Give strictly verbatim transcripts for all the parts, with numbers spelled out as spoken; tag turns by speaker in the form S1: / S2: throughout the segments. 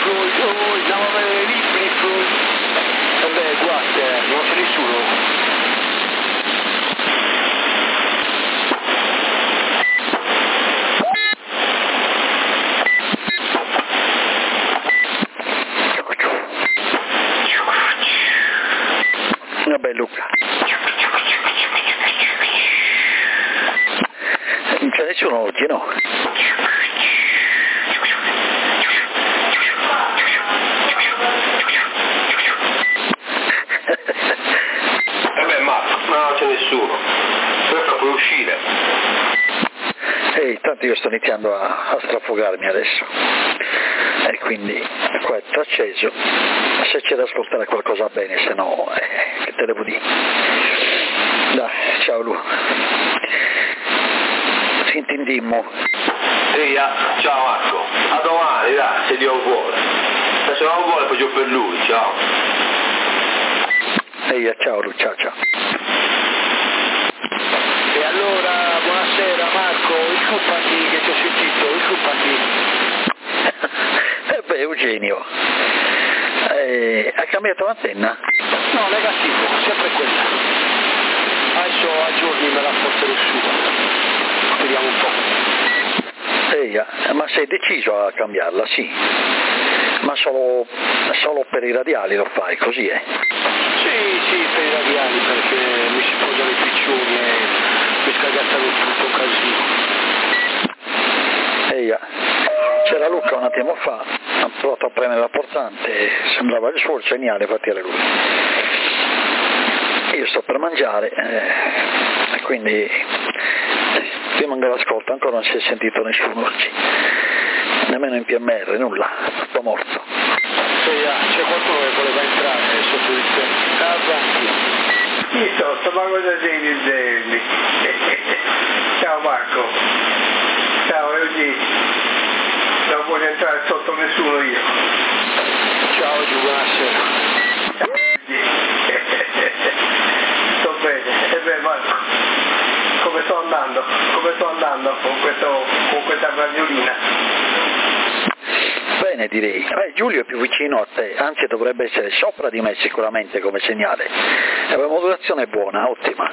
S1: Freud, oh, andiamo a vedere i libri di Freud. E beh, guarda, non c'è nessuno.
S2: Vabbè Luca, non c'è nessuno oggi, no?
S1: E beh Marco, no, non c'è nessuno, questo puoi uscire.
S2: Ehi, tanto io sto iniziando a, a strafogarmi adesso, e quindi qua è tutto acceso, se c'è da ascoltare qualcosa bene, se no, eh, che te devo dire. Dai, ciao Lu, ci intendimmo.
S1: Ehi, ciao Marco, a domani, dai, se Dio vuole. Se non vuole poi io per lui, ciao.
S2: Ehi, ciao Lu, ciao ciao.
S1: E allora, buonasera Marco, scusami che ti ho sentito, scusami.
S2: E beh, Eugenio, eh, ha cambiato l'antenna?
S1: No, negativo, sempre quella. Adesso a giorni me la porterò su. Vediamo un po'.
S2: Ehi, ma sei deciso a cambiarla? Sì. Ma solo, solo per i radiali lo fai, così è?
S1: Sì, sì, per i radiali, perché mi si posano i piccioni e mi scagazzano tutto un casino.
S2: Ehi, c'era Luca un attimo fa, ha provato a premere la portante, sembrava il suo, il segnale, infatti era lui. Io sto per mangiare, eh, quindi eh, rimango all'ascolto, ancora non si è sentito nessuno oggi, nemmeno in P M R, nulla, tutto morto.
S1: Sì, c'è qualcuno che voleva entrare sotto di te. Avanti.
S3: Io so, sto manco da Zeni. Ciao Marco. Ciao Eugenio. Non voglio entrare sotto nessuno io.
S1: Ciao Giù, buonasera.
S3: Sto bene, e beh Marco, come sto andando? Come sto andando con, questo, con questa radiolina?
S2: Bene direi, eh, Giulio è più vicino a te, anzi dovrebbe essere sopra di me sicuramente come segnale, la modulazione è buona, ottima.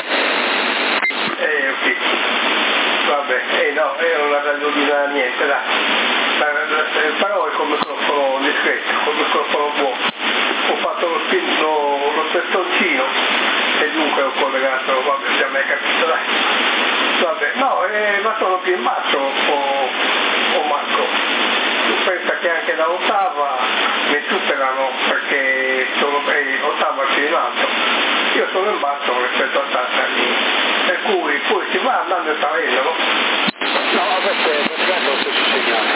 S3: Eh ok, vabbè, eh no, io non la radiolina niente, dai, però è col microfono discreto, col microfono buono, ho fatto lo, spin, lo, lo spestoncino e dunque ho collegato, vabbè già mi hai capito, dai, vabbè, no, eh, ma sono più in basso, o, o Marco. Tu pensa che anche da ottava mi superano perché sono eh, ottava più in alto, io sono in basso rispetto a ottanta lì, per cui poi si va andando e salendo, no?
S1: No, questo è praticamente lo stesso segnale.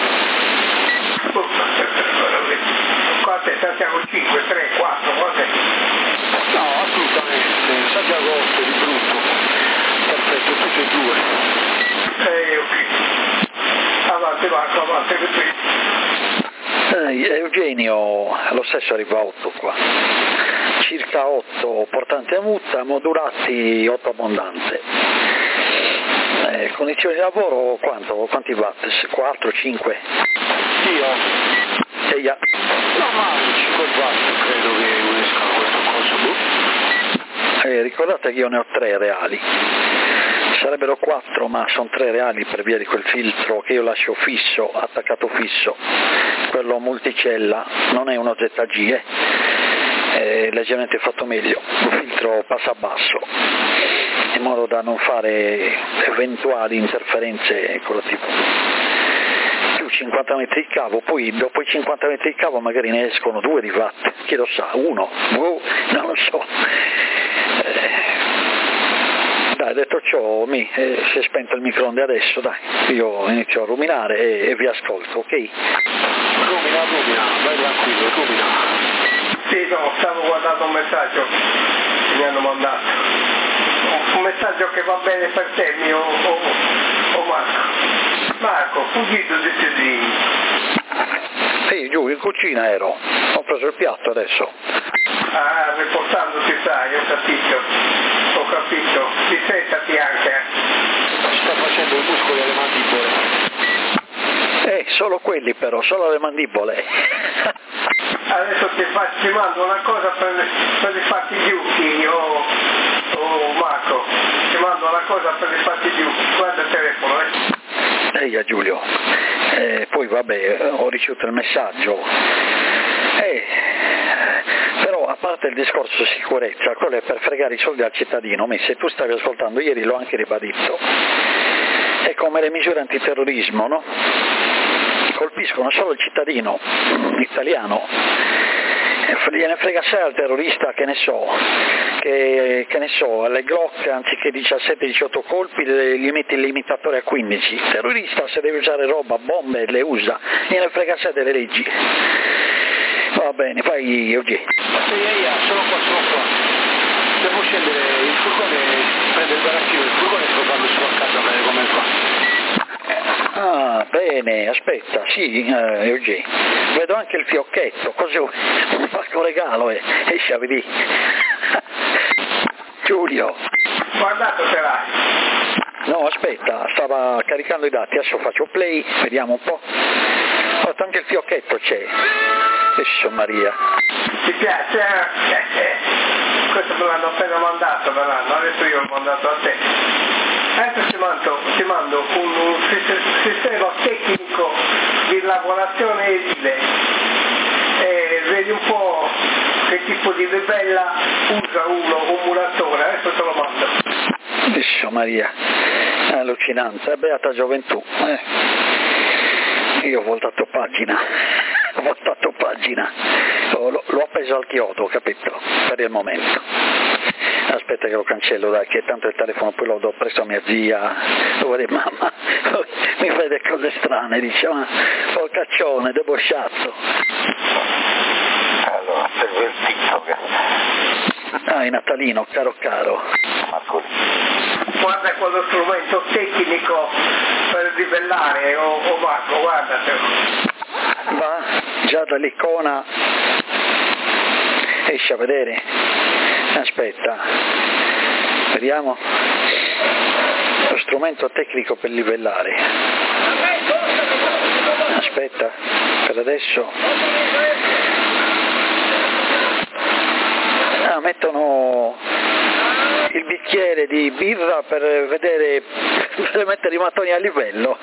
S3: Quante? Santiago cinque, tre, quattro, quante?
S1: No, assolutamente, Santiago otto di brutto. Perfetto, tutti e due.
S3: Eh, ok. Avanti Marco, avanti,
S2: Eh, Eugenio, lo stesso arriva a otto qua, circa otto portante a mutta, modulati otto abbondante. Eh, condizioni di lavoro quanto? Quanti watt? quattro, cinque?
S1: Io?
S2: E yeah.
S1: No, ma cinque watt credo che unisca questo coso.
S2: Eh, ricordate che io ne ho tre reali. Sarebbero quattro, ma sono tre reali per via di quel filtro che io lascio fisso, attaccato fisso, quello multicella, non è uno Z G, eh. È leggermente fatto meglio, un filtro passa basso, in modo da non fare eventuali interferenze con la tipo. Più cinquanta metri di cavo, poi dopo i cinquanta metri di cavo magari ne escono due di watt, chi lo sa, uno, oh, non lo so. Eh, Dai, detto ciò, mi, eh, si è spento il microonde adesso, dai, io inizio a ruminare e, e vi ascolto, ok?
S1: Rumina, rumina, vai tranquillo, rumina.
S3: Sì, no, stavo guardando un messaggio che mi hanno mandato. Un messaggio che va bene per te, mio o, o Marco. Marco, fuggito di Tesini.
S2: Sì, giù, in cucina ero, ho preso il piatto adesso.
S3: Ah, riportandoti, sai, ho capito, ho capito, distrettati anche.
S1: Si sta facendo i muscoli alle mandibole.
S2: Eh, solo quelli però, solo le mandibole.
S3: adesso ti, fa, ti mando una cosa per, per i fatti giusti, oh, oh Marco, ti mando una cosa per i fatti giusti, guarda il telefono, eh.
S2: Ehi Giulio, eh, poi vabbè, ho ricevuto il messaggio, eh, però a parte il discorso sicurezza, quello è per fregare i soldi al cittadino, ma se tu stavi ascoltando ieri l'ho anche ribadito, è come le misure antiterrorismo, no? Colpiscono solo il cittadino italiano, gliene frega sé al terrorista, che ne so, che, che ne so, alle Glock anziché diciassette diciotto colpi gli metti il limitatore a quindici, il terrorista se deve usare roba, bombe, le usa, gliene frega sé delle leggi. Va bene, fai oggi.
S1: Sì, io sono qua, sono qua. Devo scendere il furgone, prendere il barattino, il furgone e trovarlo su a casa per come qua.
S2: Ah, bene, aspetta, sì, eh, oggi. Vedo anche il fiocchetto, cos'è un pacco regalo, eh? Esci a vedere. Giulio.
S3: Guardato se l'hai.
S2: No, aspetta, stava caricando i dati, adesso faccio play, vediamo un po'. Oh, anche il fiocchetto c'è. Gesù Maria.
S3: Ti piace? Eh, eh. Questo me l'hanno appena mandato, me l'hanno, adesso io l'ho mandato a te. Adesso ti mando, ti mando un, un sistema tecnico di lavorazione edile e vedi un po' che tipo di livella usa uno, un muratore, adesso te lo mando.
S2: Gesù Maria, allucinante, beata gioventù. Eh. Io ho voltato pagina, ho voltato pagina, oh, l'ho, l'ho appeso al chiodo, capito? Per il momento. Aspetta che lo cancello, dai, che tanto il telefono poi lo do presto a mia zia, lo vede mamma, mi vede cose strane, dice, ma oh caccione, debosciato.
S4: Allora, serve il TikTok.
S2: Ah, è natalino, caro caro.
S4: Marco.
S3: Guarda quello strumento tecnico per livellare, oh, oh Marco, guardatelo.
S2: Va, già dall'icona, esci a vedere. Aspetta, vediamo, lo strumento tecnico per livellare. Aspetta, per adesso. Ah, mettono il bicchiere di birra per vedere, per mettere i mattoni a livello.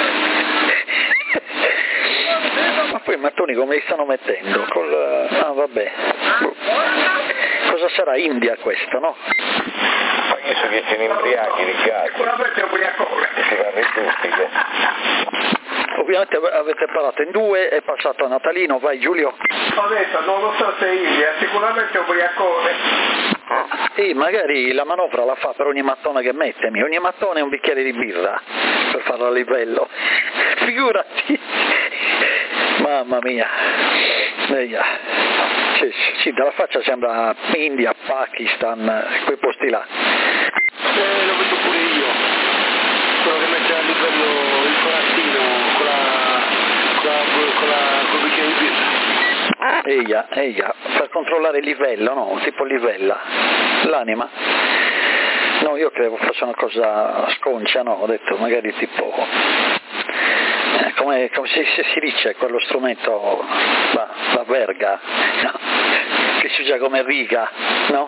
S2: Ma poi i mattoni come li stanno mettendo? Col... Ah, vabbè. Cosa sarà? India questo, no?
S4: Ma io so che ce ne imbriachi di gas.
S3: Sicuramente ubriacone.
S4: Si va retustiche.
S2: Ovviamente avete parlato in due, è passato a natalino, vai Giulio.
S3: Ho detto, non lo so se è India, sicuramente ubriacone.
S2: Sì, magari la manovra la fa per ogni mattone che mettemi, ogni mattone un bicchiere di birra per farlo a livello. Figurati. Mamma mia. Eia. Sì, sì, dalla faccia sembra India, Pakistan, quei posti là.
S1: Eh, lo vedo pure io. Quello che mette a livello il corazzino con la con la con la col bicchiere di birra.
S2: Eia, eia, per controllare il livello, no? Tipo livella l'anima. No, io credevo fosse una cosa sconcia, no? Ho detto magari tipo eh, come, come si, si dice quello strumento, la, la verga, no? Che si usa come riga, no?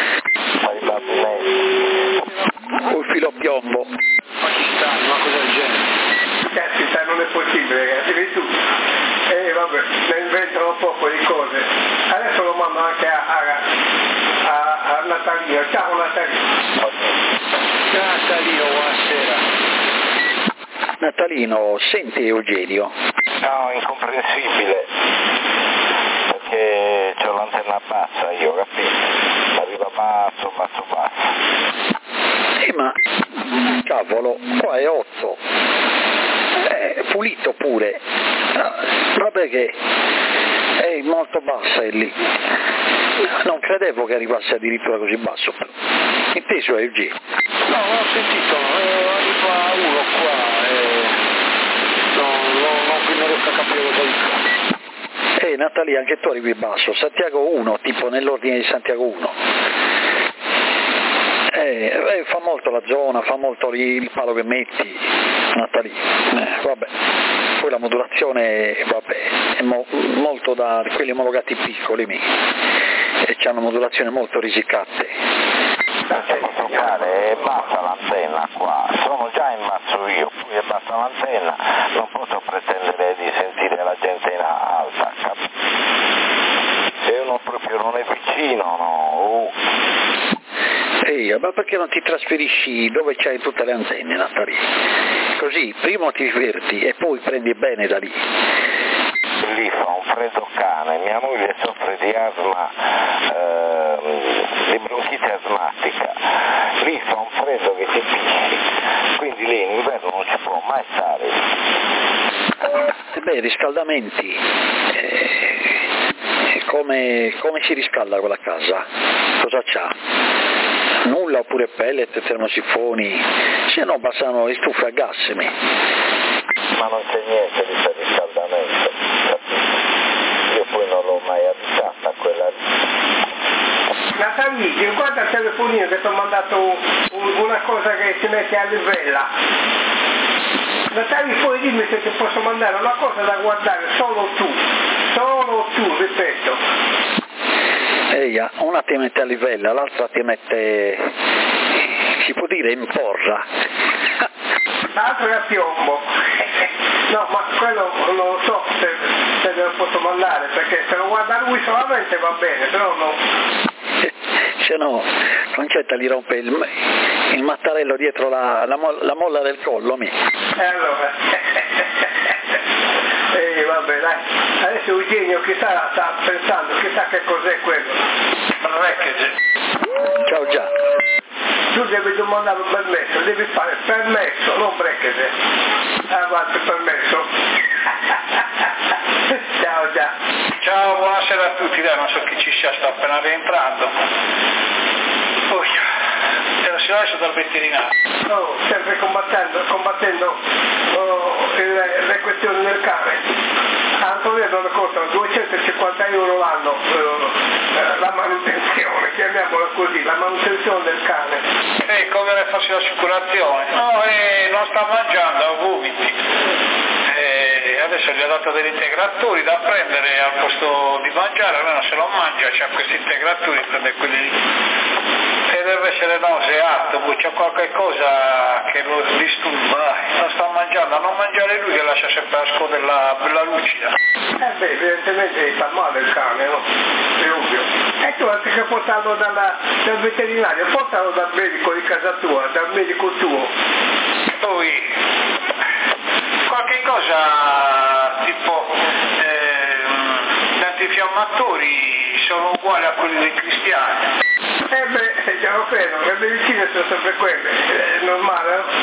S2: O il filo a piombo.
S1: Pakistan, una cosa del genere.
S3: Caspita, non è possibile, ragazzi, vedi tu. E eh, vabbè, ne inventano un po' di cose. Adesso lo mando anche a, a, a, a Natalino. Ciao Natalino.
S1: Natalino, buonasera.
S2: Natalino, senti Eugenio?
S4: No, incomprensibile. Perché c'ho l'antenna bassa io, capito? Arriva basso, basso, basso.
S2: Eh ma, cavolo, qua è otto. È pulito pure. Vabbè che è molto bassa è lì. Non credevo che arrivasse addirittura così basso. Inteso è L G.
S1: No, non ho sentito, eh, arriva uno qua e no, no, no, non riesco a capire cosa dico.
S2: Eh Natalia, anche tu arrivi basso, Santiago uno, tipo nell'ordine di Santiago uno. Eh, eh, fa molto la zona, fa molto il palo che metti, Natalia. Eh, vabbè. poi la modulazione vabbè, è mo- molto da quelli omologati piccoli mi, e hanno modulazione molto risicate.
S4: Non ci posso fare, è bassa l'antenna qua, sono già in basso io, poi è bassa l'antenna, non posso pretendere di sentire la gente in alta, cap- se uno proprio non è vicino, no. Uh.
S2: Ehi, ma perché non ti trasferisci dove c'hai tutte le antenne, Natali? Così prima ti diverti e poi prendi bene da lì.
S4: Lì fa un freddo cane, mia moglie soffre di asma, eh, di bronchite asmatica, lì fa un freddo che ti picchi, quindi lì in inverno non ci può mai stare.
S2: E beh, riscaldamenti, eh, come, come si riscalda quella casa? Cosa c'ha? Nulla oppure pellet, termosifoni, se no bastano le stufe a gas. Me.
S4: Ma non c'è niente di riscaldamento, io poi non l'ho mai abitata quella lì.
S3: Natali, guarda il telefonino che ti ho mandato un, una cosa che si mette a livella. Natali, puoi dirmi se ti posso mandare una cosa da guardare solo tu, solo tu, ripeto.
S2: Ehi, una ti mette a livella, l'altra ti mette, si può dire, in porra.
S3: L'altro è a piombo. No, ma quello non lo so se, se me lo posso mandare, perché se lo guarda lui solamente va bene, però no.
S2: Se no, Concetta gli rompe il, il mattarello dietro la, la, mo, la molla del collo. Mi.
S3: E allora... Ehi, vabbè, dai. Adesso Eugenio chissà sta pensando, chissà che cos'è quello. Breakage.
S2: Ciao già.
S3: Tu devi domandare un permesso, devi fare permesso, non breakage. Avanti, permesso. Ciao già.
S5: Ciao, buonasera a tutti, dai, non so chi ci sia, sta appena rientrando. Poi, ero si lascia dal veterinario.
S3: Oh, sempre combattendo, combattendo oh, le, le questioni del cane. Antonello le costano duecentocinquanta euro l'anno eh, la manutenzione, chiamiamola così, la manutenzione del cane.
S5: E come le faccio l'assicurazione? No, eh, non sta mangiando, ha vomiti. E adesso gli ho dato degli integratori da prendere al posto di mangiare, almeno se lo mangia c'ha questi integratori, prende quelli lì. E deve essere nauseato, poi c'è qualche cosa che lo disturba, non sta mangiando, a non mangiare lui che lascia sempre la scodella bella lucida.
S3: Eh beh, evidentemente sta male il cane, no? È ovvio. E tu anziché portarlo dalla, dal veterinario, portalo dal medico di casa tua, dal medico tuo.
S5: Poi qualche cosa tipo eh, gli antinfiammatori sono uguali a quelli dei cristiani.
S3: Eh beh, già lo credo, le medicine sono sempre quelle, è normale, no?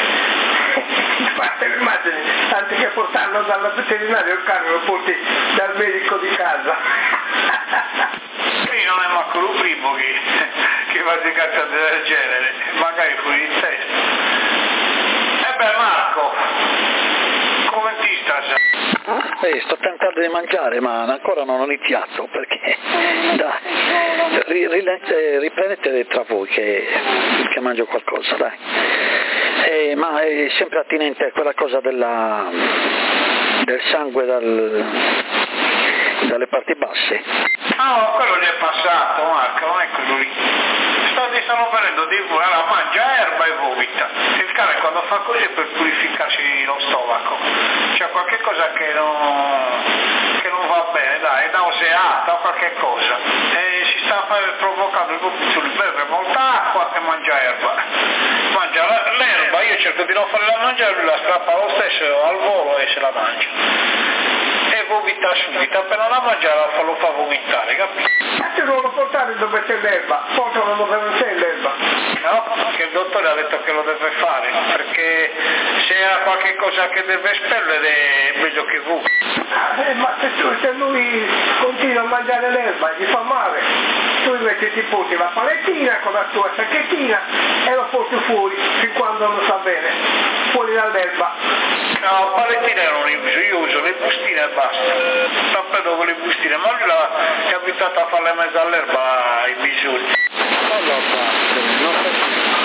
S3: Immagini, anziché portarlo dal veterinario il cane lo porti dal medico di casa.
S5: Sì, non è manco il primo che, che fa di cazzate del genere, magari fuori di testa. E beh Marco, come ti sta?
S2: Eh, sto tentando di mangiare ma ancora non ho iniziato perché dai, ri, ri, riprendete tra voi che, che mangio qualcosa, dai. Eh, ma è sempre attinente a quella cosa della, del sangue dal, dalle parti basse.
S5: Ah, oh, quello gli è passato Marco, non è quello lì. Ti stanno venendo di voi, allora mangia erba e vomita. Il cane quando fa così è per purificarsi lo stomaco. C'è qualche cosa che non, che non va bene, dai, è nauseata o qualche cosa. E si sta provocando il vomito, beve molta acqua e mangia erba. Mangia l'erba, io cerco di non farla mangiare, lui la strappa lo stesso al volo e se la mangia. E vomita subito, appena la mangia lo fa vomitare, capito?
S3: Ma se non lo portare dove c'è l'erba, portalo dove non c'è l'erba.
S5: No, che il dottore ha detto che lo deve fare, perché se ha qualche cosa che deve espellere è meglio che vomita.
S3: Eh, ma se, tu, se lui continua a mangiare l'erba gli fa male, tu invece ti porti la palettina con la tua sacchettina e lo porti fuori fin quando non sta bene, fuori dall'erba.
S5: No, palettine non le uso, io uso le bustine e basta. Sta prendendo con le bustine, ma lui l'ha, è abituato a farle in mezzo all'erba ai bisogni.
S2: Fallo abbattere, non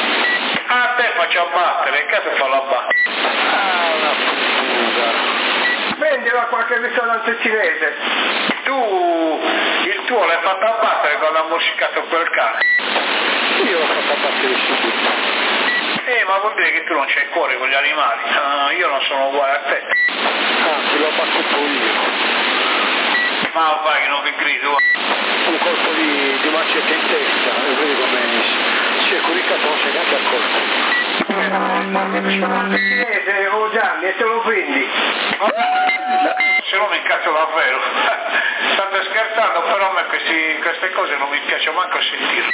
S5: A te faccio abbattere, che te fa la battere?
S2: Ah, una puttana.
S3: anche il ristorante cinese.
S5: Tu, il tuo l'hai fatto abbattere quando ha morsicato quel cane?
S1: Io l'ho fatto abbattere subito.
S5: Eh, ma vuol dire che tu non c'hai cuore con gli animali. Uh, io non sono uguale a te.
S1: Anzi, l'ho abbattuto io.
S5: Ma vai che non vi grido.
S1: Un colpo di, di macete in testa, e vedi come si è curicato, non si è neanche accorto.
S3: Cinese o Gianni e te lo prendi.
S5: Se no mi incazzo davvero. State scherzando, però a me questi, queste cose non mi piace manco sentire.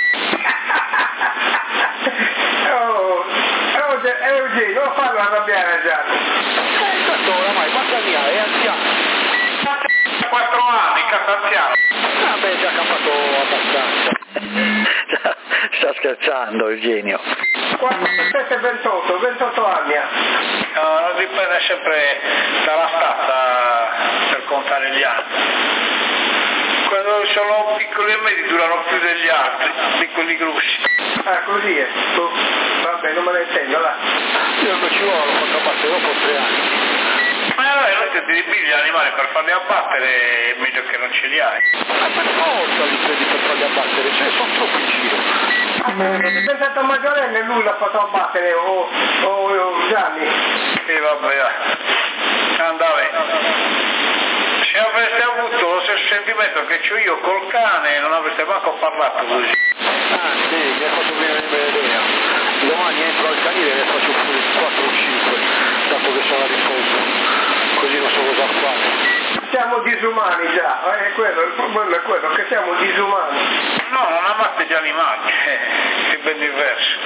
S3: Oh, Eugenio, non farlo arrabbiare Gianni.
S1: Eh, tanto oramai basta mia, è anziano.
S5: quattro anni, cazzo anziano.
S1: Ah beh, già campato abbastanza.
S2: Sta scherzando Eugenio.
S3: quarantasette ventotto, ventotto anni.
S5: No, dipende sempre dalla stazza per contare gli anni. Quando sono piccoli e medi durano più degli altri, di quelli grossi.
S3: Ah, così è. Oh, vabbè, non me ne intendo, là.
S1: Io non ci vuole, l'ho fatto abbattere dopo tre anni.
S5: Ma allora non ti ribelli gli animali per farli abbattere, è meglio che non ce li hai.
S1: Ma per forza li prendi per farli abbattere, cioè sono troppo in giro.
S3: È diventato maggiorenne e lui l'ha fatto abbattere, o oh, oh, oh, Gianni.
S5: E vabbè, andava. Se avreste avuto lo stesso sentimento che c'ho io col cane, non avreste manco parlato così.
S1: Ah sì, mi ha fatto venire l'idea. Domani entro al canile e ne faccio fuori quattro o cinque, dato che sono a riposo. Così non so cosa fare.
S3: Siamo disumani già, è quello, il problema è quello, che siamo disumani.
S5: No, non amate gli animali, eh, è ben diverso.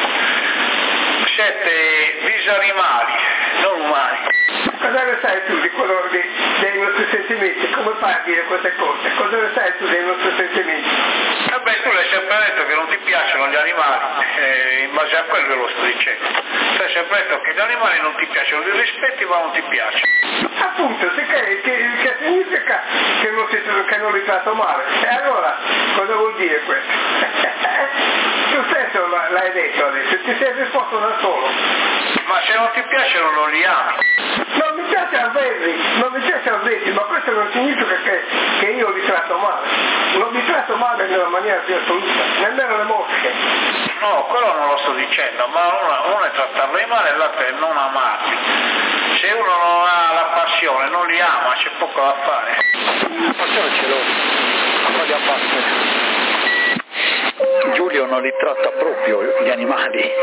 S5: Siete disanimali, non umani.
S3: Cosa ne sai tu di quello di, dei nostri sentimenti? Come fai a dire queste cose? Cosa ne sai tu dei nostri sentimenti?
S5: Vabbè, tu l'hai sempre detto che non ti piacciono gli animali, eh, in base a quello lo sto dicendo. Tu hai sempre detto che gli animali non ti piacciono, li rispetti ma non ti piacciono.
S3: Appunto, sì, che, che, che significa che non, si, che non li tratto male. E allora, cosa vuol dire questo? Tu stesso l'hai detto adesso, ti sei risposto da solo.
S5: Ma se non ti piacciono non li ami.
S3: Non mi piace averli, non mi piace averli, ma questo non significa che, che io li tratto male. Non li tratto male nella maniera più assoluta, nemmeno le mosche.
S5: No, quello non lo sto dicendo, ma uno, uno è trattarli male e l'altro è non amarli. Se uno non ha la passione, non li ama, c'è poco da fare.
S1: La passione ce l'ho, a farli abbattere.
S2: Giulio non li tratta proprio gli animali.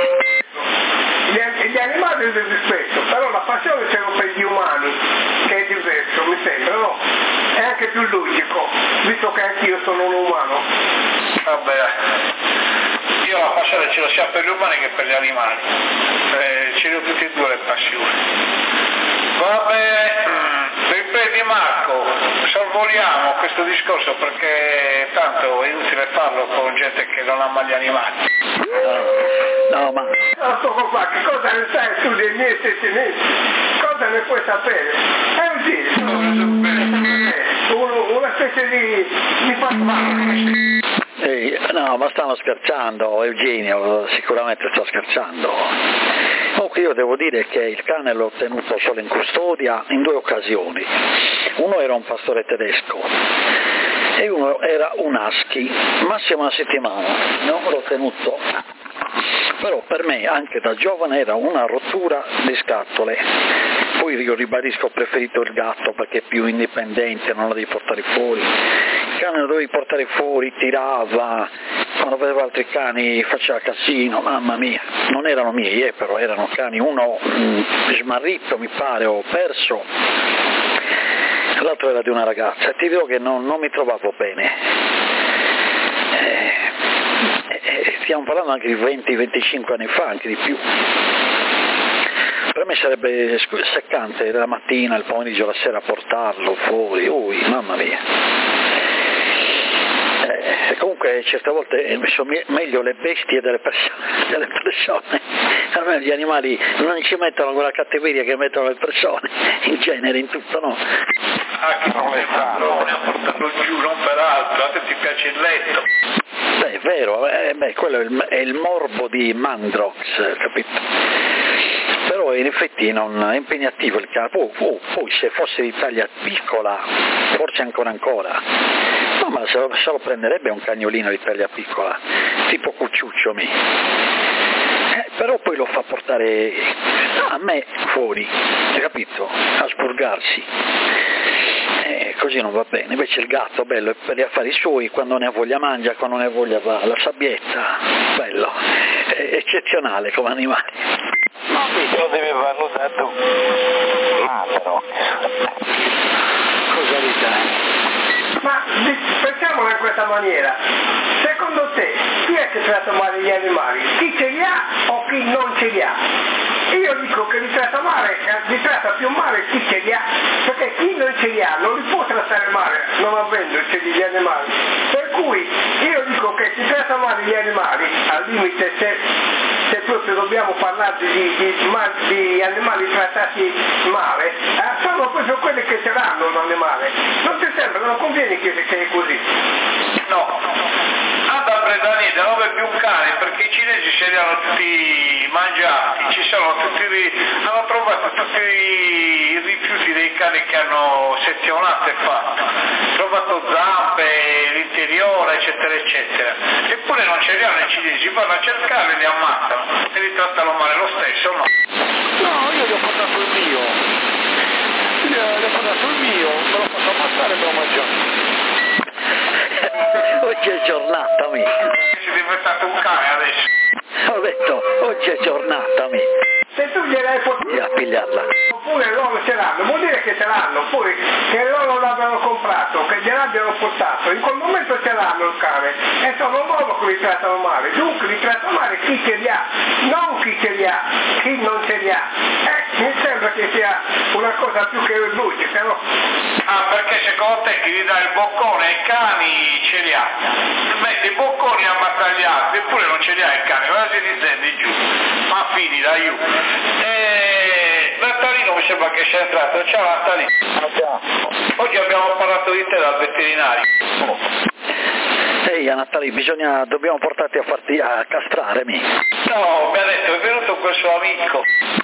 S3: Gli, gli animali li rispetto, però la passione ce l'ho per gli umani, che è diverso, mi sembra, no? È anche più logico, visto che anch'io sono un umano.
S5: Vabbè, io la passione ce l'ho sia per gli umani che per gli animali. Eh, ce le ho tutte e due le passioni. Vabbè, riprendi Marco, sorvoliamo questo discorso perché tanto è inutile farlo con gente che non ama gli animali.
S2: No, ma...
S3: Allora, sto qua, che cosa ne sai tu dei miei sentimenti? Cosa ne puoi sapere? È un giro, uno, una specie di, di fantasma.
S2: Ehi, no, ma stanno scherzando, Eugenio, sicuramente sta scherzando. Comunque io devo dire che il cane l'ho tenuto solo in custodia in due occasioni. Uno era un pastore tedesco e uno era un husky, massimo una settimana, no? L'ho tenuto. Però per me anche da giovane era una rottura di scatole. Poi io ribadisco, ho preferito il gatto perché è più indipendente, non lo devi portare fuori. Il cane lo dovevi portare fuori, tirava, quando vedeva altri cani faceva casino, mamma mia. Non erano miei, eh, però erano cani, uno mh, smarrito mi pare, ho perso, l'altro era di una ragazza, e ti dico che non, non mi trovavo bene. Eh, eh, stiamo parlando anche di venti venticinque anni fa, anche di più. Per me sarebbe seccante la mattina, il pomeriggio, la sera portarlo fuori, ui, mamma mia. Eh, comunque certe volte sono meglio le bestie delle persone, delle persone. Almeno gli animali non ci mettono quella cattiveria che mettono le persone, in genere, in tutto, no?
S5: Ah, che non le fanno, a portarlo giù, non per altro, a te ti piace il letto.
S2: Beh, è vero, eh, beh, quello è il, è il morbo di Mandrox, capito? però in effetti non è impegnativo il cane, oh, oh, poi se fosse di taglia piccola forse ancora ancora, no, ma se lo, se lo prenderebbe un cagnolino di taglia piccola, tipo Cucciuccio mi. Eh, però poi lo fa portare a me fuori, hai capito? A spurgarsi. Eh, così non va bene, invece il gatto bello è per gli affari suoi, quando ne ha voglia mangia, quando ne ha voglia va alla sabbietta, bello, è eccezionale come animale.
S4: No, lo deve valutare tu. Ma però.
S2: Cosa dite?
S3: Ma pensiamola in questa maniera, secondo te chi è che tratta male gli animali? Chi ce li ha o chi non ce li ha? Io dico che li tratta male, li tratta più male chi ce li ha, perché chi non ce li ha non li può trattare male non avendoci gli animali. Per cui io dico che si tratta male gli animali, al limite se, se proprio dobbiamo parlare di, di, di animali trattati male, eh, sono proprio quelli che ce l'hanno un animale. Non ti sembra, non conviene che, che è così?
S5: No, anda a Bretagna, non è più un cane, perché i cinesi ce li hanno tutti mangiati, ci sono tutti, hanno trovato tutti i rifiuti dei cani che hanno sezionato e fatto, trovato zampe, l'interiore, eccetera, eccetera. Eppure non ce li hanno i cinesi, vanno a cercarli, li ammazzano e li trattano male lo stesso, no?
S1: No, io gli ho portato il mio, gli ho, gli ho portato il mio, me l'ho fatto ammazzare e me l'ho mangiato.
S2: Oggi è giornata, mi.
S5: Sei diventato un cane adesso.
S2: Ho detto, oggi è giornata, mi.
S3: Se tu gliel'hai portato
S2: a pigliarla.
S3: oppure loro ce l'hanno, vuol dire che ce l'hanno, poi che loro l'abbiano comprato, che gliel'abbiano portato, in quel momento ce l'hanno il cane e sono loro che li trattano male, dunque li tratta male chi ce li ha, non chi ce li ha, chi non ce li ha. Eh, mi sembra che sia una cosa più che logica, no?
S5: Ah, perché secondo te chi gli dà il boccone ai cani ce li ha? Mette i bocconi a battagliarsi, eppure non ce li ha il cane, guarda se ti stendi giù, ma fini da giù. E Natalino mi sembra che sia entrato, ciao Natalino. Oggi abbiamo parlato di te dal veterinario.
S2: Ehi, a Natale, bisogna, dobbiamo portarti a farti a castrare, mi.
S5: No, mi ha detto, è venuto quel suo amico.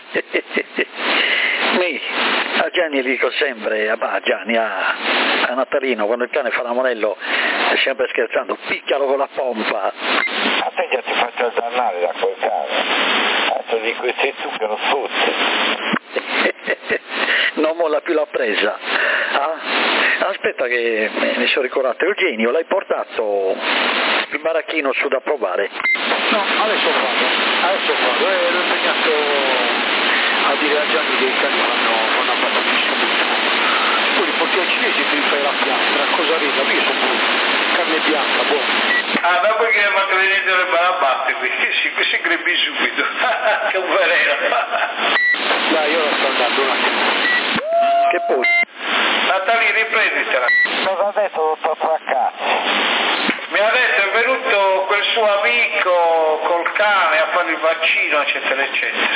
S2: Mi, a Gianni dico sempre, a, a Gianni, a, a Natalino, quando il cane fa l'amonello, è sempre scherzando, picchialo con la pompa.
S4: A te già ti faccio azzannare da quel cane. Adesso dico che sei tu che lo sfotti.
S2: Non molla più la presa. Ah? Aspetta che mi sono ricordato, Eugenio, l'hai portato il baracchino su da provare?
S1: No, adesso vado, adesso vado, eh, ero impegnato a dire a Gianni che i cani vanno, vanno abbastanza subito. Poi li porti ai cinesi e ti fai la piastra, cosa rida? Io sono buono, carne bianca, buona.
S5: Ah, dopo che mi ha fatto venire le barabatte qui, che si, che si crepi subito, che un veleno.
S1: Dai, io la sto andando un attimo.
S2: Che poi?
S5: Natali, riprenditela.
S4: Cosa ha detto dottor Fraccazzi?
S5: Mi ha detto è venuto quel suo amico col cane a fare il vaccino, eccetera, eccetera.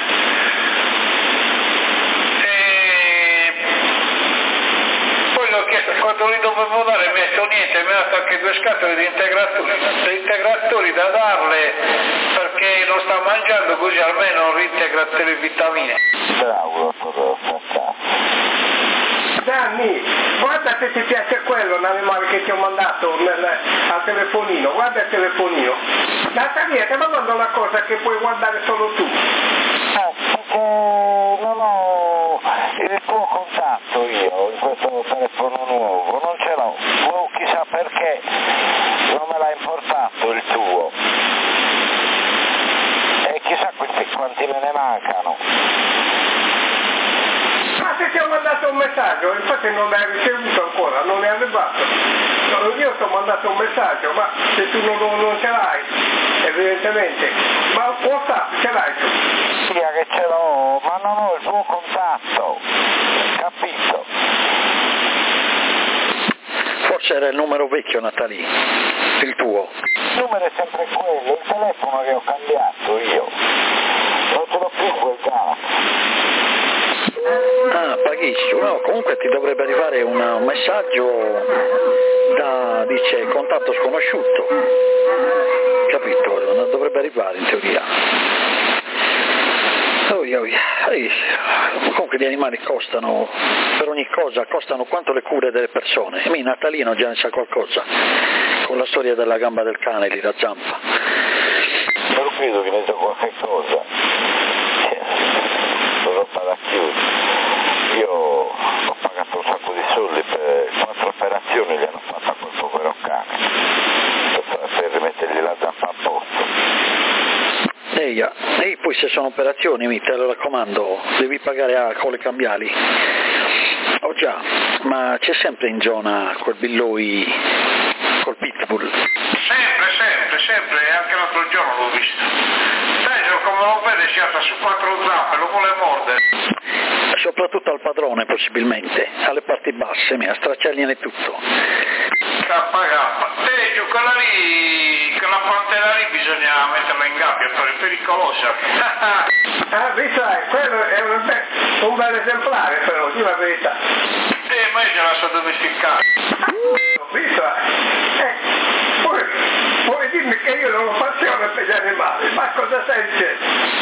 S5: E poi l'ho chiesto quanto gli dovevo dare, mi ha detto niente, mi ha dato anche due scatole di integratori, di integratori da darle perché lo sta mangiando così almeno reintegra tutte le vitamine.
S4: Bravo, dottor Fraccazzi.
S3: Gianni, guarda se ti piace quello, l'animale che ti ho mandato nel, al telefonino, guarda il telefonino. Natalia, ti mando una cosa che puoi guardare solo tu.
S4: Ah, perché non ho il tuo contatto io in questo telefono nuovo, non ce l'ho. Oh, chissà perché non me l'ha importato il tuo. E chissà quanti, quanti me ne mancano.
S3: Ma se ti ho mandato un messaggio, infatti non l'hai ricevuto ancora, non è arrivato. No, io ti ho mandato un messaggio, ma se tu non, non ce l'hai, evidentemente. Ma WhatsApp ce l'hai tu?
S4: Sì, che ce l'ho, ma non ho il tuo contatto, capito?
S2: Forse era il numero vecchio, Natali, il tuo.
S4: Il numero è sempre quello, il telefono che ho cambiato io. Non ce l'ho più quel cazzo.
S2: Ah, paghissimo. No, comunque ti dovrebbe arrivare una, un messaggio da, dice, contatto sconosciuto. Capito? Dovrebbe arrivare in teoria. Oh, oh, oh. Comunque gli animali costano, per ogni cosa, costano quanto le cure delle persone. E mi Natalino già ne sa qualcosa, con la storia della gamba del cane lì, la zampa.
S4: Però credo che ne so qualche cosa. Sono roba da chiudere. Io ho pagato un sacco di soldi per quattro operazioni, gli hanno fatto a quel povero cane, per rimettergli la zampa a posto.
S2: Ehi, e poi se sono operazioni, mi te lo raccomando, devi pagare a con le cambiali. Oh già, ma c'è sempre in zona quel billoi col pitbull?
S5: Sempre, sempre, sempre, anche l'altro giorno l'ho visto. Sai, come lo vede si alza su quattro zampe, lo vuole mordere.
S2: Soprattutto al padrone possibilmente, alle parti basse, mi a stracciargliene tutto.
S5: K K, e quella lì, quella pantera lì bisogna metterla in gabbia, è pericolosa.
S3: Ah, visto, quello è un, be- un bel esemplare però, di la verità.
S5: Eh, ma io ce la so domesticare.
S3: Visto, eh, poi, puoi dirmi che io non ho passione per gli animali, ma cosa stai dicendo?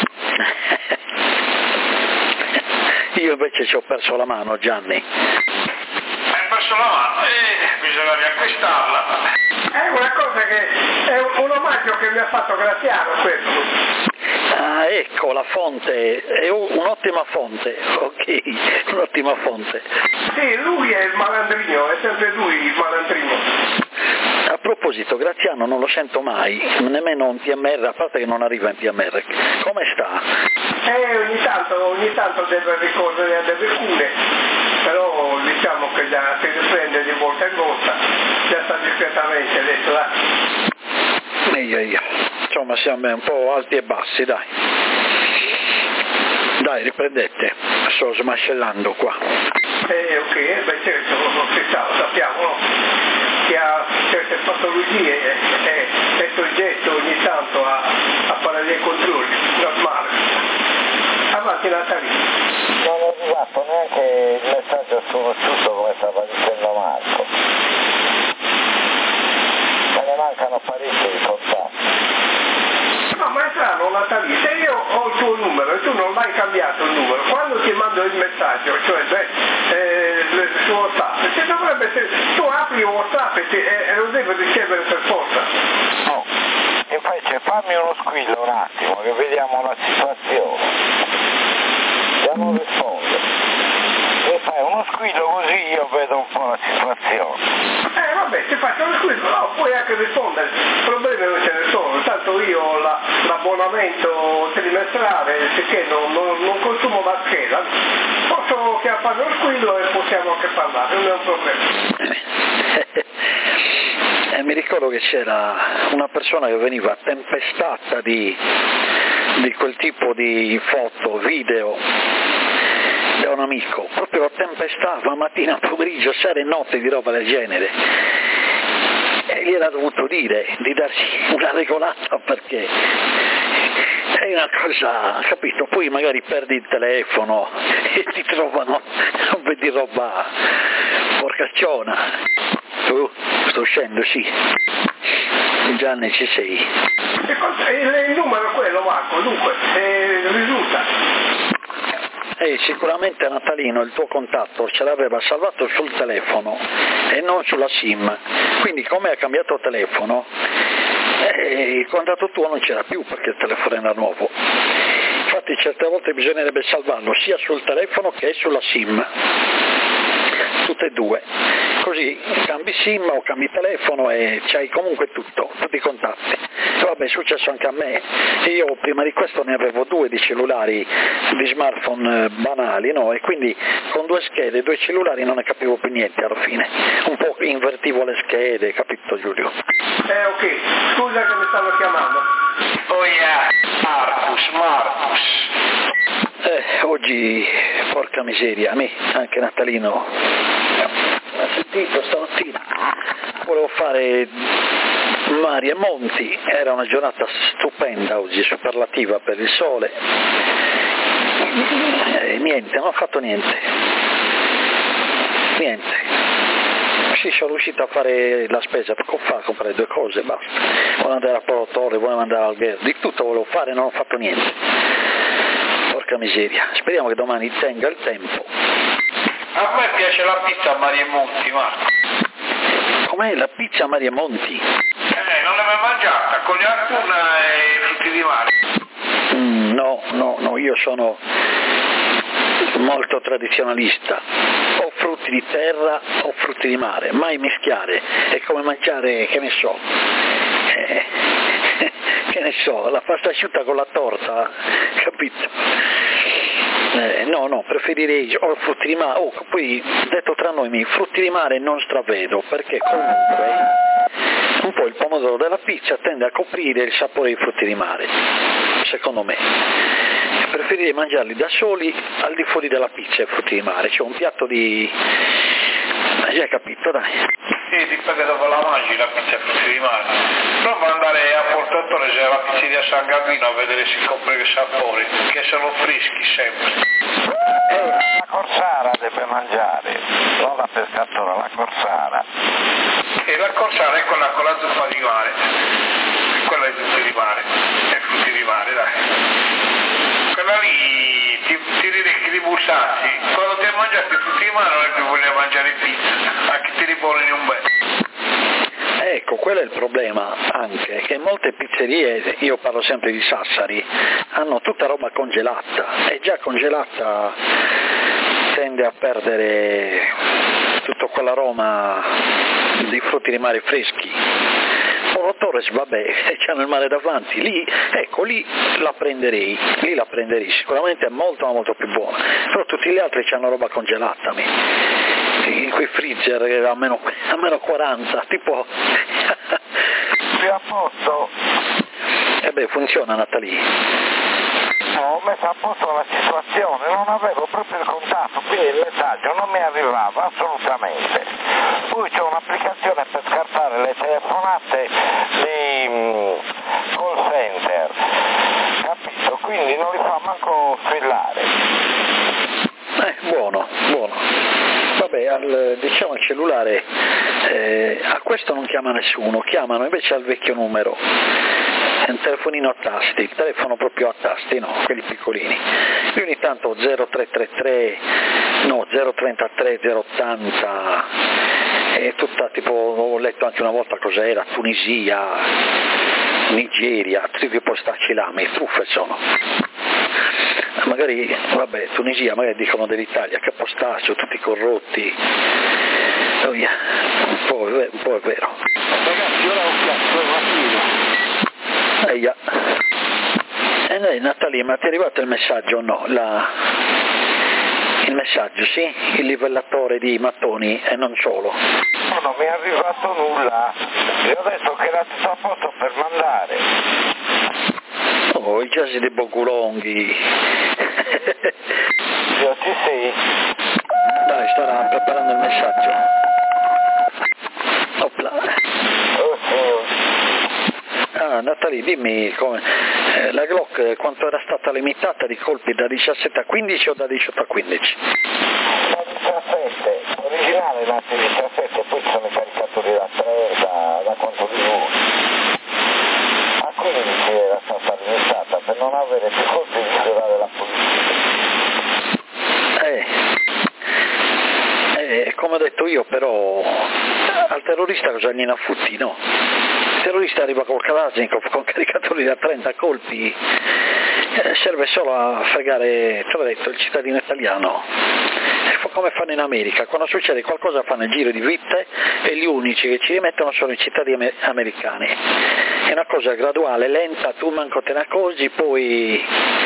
S2: Io invece ci ho perso la mano, Gianni.
S5: Hai perso la mano? Eh, bisogna riacquistarla.
S3: È una cosa che è un, un omaggio che mi ha fatto Graziano questo.
S2: Ah, ecco, la fonte, è un'ottima fonte, ok, un'ottima fonte.
S3: Sì, lui è il malandrino, è sempre lui il malandrino.
S2: A proposito, Graziano non lo sento mai, nemmeno in P M R, a parte che non arriva in P M R. Come sta?
S3: Eh, ogni tanto, ogni tanto deve ricorrere a delle cure, però diciamo che già si riprende di volta in volta, già sta discretamente adesso, dai.
S2: Io, io. Insomma, siamo un po' alti e bassi, dai. Dai, riprendete, sto smascellando qua.
S3: Eh, ok, beh certo, non si sa, lo sappiamo, no? Che ha certe patologie e è, è soggetto ogni tanto a, a fare dei controlli, normale. Avanti Natalino.
S4: Non è arrivato neanche il messaggio sconosciuto come stava dicendo Marco. Me ne mancano parecchi di contatti.
S3: No, ma è strano Natalino, se io ho il tuo numero e tu non l'hai cambiato il numero, quando ti mando il messaggio, cioè beh, eh, su WhatsApp, se dovrebbe essere, tu apri WhatsApp e, ti, e lo devi ricevere per forza.
S4: No, invece fammi uno squillo un attimo che vediamo la situazione. Già non risponde. E fai uno squillo così io vedo un po' la situazione.
S3: Eh vabbè, ti faccio uno squillo, no, puoi anche rispondere, problemi non ce ne sono, tanto io ho la, l'abbonamento trimestrale, perché non, non, non consumo la scheda, posso che fare uno squillo e possiamo anche parlare, non è un problema.
S2: Eh, mi ricordo che c'era una persona che veniva tempestata di, di quel tipo di foto, video, da un amico, proprio lo tempestava mattina, pomeriggio, sera e notte di roba del genere. E gli era dovuto dire di darsi una regolata perché è una cosa, capito? Poi magari perdi il telefono e ti trovano, non vedi roba porcacciona. Tu, sto uscendo, sì. Gianni, ci sei?
S3: Il, il numero è quello, Marco, dunque, eh, risulta.
S2: E sicuramente Natalino il tuo contatto ce l'aveva salvato sul telefono e non sulla SIM, quindi come ha cambiato telefono eh, il contatto tuo non c'era più perché il telefono era nuovo. Infatti certe volte bisognerebbe salvarlo sia sul telefono che sulla SIM, tutte e due, così cambi SIM o cambi telefono e c'hai comunque tutto, tutti i contatti. E vabbè, è successo anche a me, io prima di questo ne avevo due di cellulari, di smartphone banali, no? E quindi con due schede, due cellulari non ne capivo più niente alla fine, un po' invertivo le schede, capito Giulio?
S3: Eh ok, scusa che mi stanno chiamando.
S5: Oh yeah, Marcus, Marcus.
S2: Eh, oggi, porca miseria, a me, anche Natalino, ha sentito stamattina, volevo fare mari e monti, era una giornata stupenda oggi, superlativa per il sole, e niente, non ho fatto niente, niente. Sì, sono riuscito a fare la spesa, perché ho fatto comprare due cose, basta. Volevo andare a Polo Torre, volevo andare al Alberto, di tutto volevo fare, non ho fatto niente. porca miseria, speriamo che domani tenga il tempo.
S5: A me piace la pizza a Mario Monti, Marco.
S2: Com'è la pizza a Mario Monti?
S5: Eh, non l'hai mai mangiata, con la tuna e frutti di mare?
S2: Mm, no, no, no, io sono molto tradizionalista, o frutti di terra o frutti di mare, mai mischiare, è come mangiare, che ne so, eh, che ne so, la pasta asciutta con la torta, capito? Eh, no, no, preferirei o frutti di mare, oh, poi detto tra noi, frutti di mare non stravedo, perché comunque un po' il pomodoro della pizza tende a coprire il sapore dei frutti di mare, secondo me. Preferirei mangiarli da soli al di fuori della pizza e frutti di mare, cioè un piatto di... hai già capito, dai?
S5: Sì, dipende dove la mangi la pizza e frutti di mare. Prova ad andare a Portatore, c'è la pizzeria San Gavino, a vedere se copre i sapori, che sono freschi sempre.
S4: Eh, la corsara deve mangiare, non la pescatora, la corsara.
S5: E la corsara è quella con la zuppa di mare, quella è zuppa di mare, è frutti di mare, dai. Quella lì ti, ti ridecchi di bussarsi, quando ti hai mangiato i frutti di mare non è più voglia mangiare pizza, anche ti ribolli un bel.
S2: Ecco, quello è il problema anche, che molte pizzerie, io parlo sempre di Sassari, hanno tutta roba congelata e già congelata tende a perdere tutta quell'aroma di frutti di mare freschi. Polo Torres, vabbè, c'hanno il mare davanti, lì, ecco, lì la prenderei, lì la prenderei, sicuramente è molto molto più buona, però tutti gli altri c'hanno roba congelata, in quei freezer a meno, a meno quaranta, tipo...
S4: Qui a posto?
S2: Eh beh, funziona Natalì.
S4: No, ho messo a posto la situazione, non avevo proprio il contatto, quindi il messaggio non mi arrivava assolutamente. Poi c'è un'applicazione per scartare le telefonate dei um, call center, capito? Quindi non li fa manco sfillare.
S2: Eh, buono, buono. Vabbè, al, diciamo al cellulare, eh, a questo non chiama nessuno, chiamano invece al vecchio numero, è un telefonino a tasti, il telefono proprio a tasti, no, quelli piccolini. Io ogni tanto zero tre tre tre, no, zero trentatré, zero ottanta, è tutta tipo, ho letto anche una volta cos'era, Tunisia, Nigeria, tutti quei postacci là, ma truffe sono. Magari, vabbè, Tunisia, magari dicono dell'Italia, che postaccio, tutti corrotti. Oh yeah. un, po', un po' è vero.
S1: Ragazzi, ora ho un piatto, è una
S2: Eia. E lei, Natalia, ma ti è arrivato il messaggio o no? La... Il messaggio, sì? Il livellatore di mattoni e non solo.
S4: No, non mi è arrivato nulla. Io ho detto che era tutto a posto per mandare.
S2: Oh, i casi dei Bogulonghi.
S4: Io ci sei.
S2: Dai, starà preparando il messaggio. Opla.
S4: Oh, signor.
S2: Ah, Natalie, dimmi come, eh, la Glock quanto era stata limitata di colpi, da diciassette a quindici o da diciotto a quindici?
S4: Da diciassette, originale nati diciassette, poi ci sono i caricatori da tre, da, da quanto di uno. A quindici era stata limitata per non avere più colpi di misurare la politica.
S2: Eh, eh, come ho detto io, però al terrorista cosa gliene affutti, no? Il terrorista arriva col Kalashnikov con caricatori da trenta colpi, eh, serve solo a fregare, te l'ho detto, il cittadino italiano. È come fanno in America, quando succede qualcosa fanno il giro di vite e gli unici che ci rimettono sono i cittadini americani. È una cosa graduale, lenta, tu manco te ne accorgi, poi...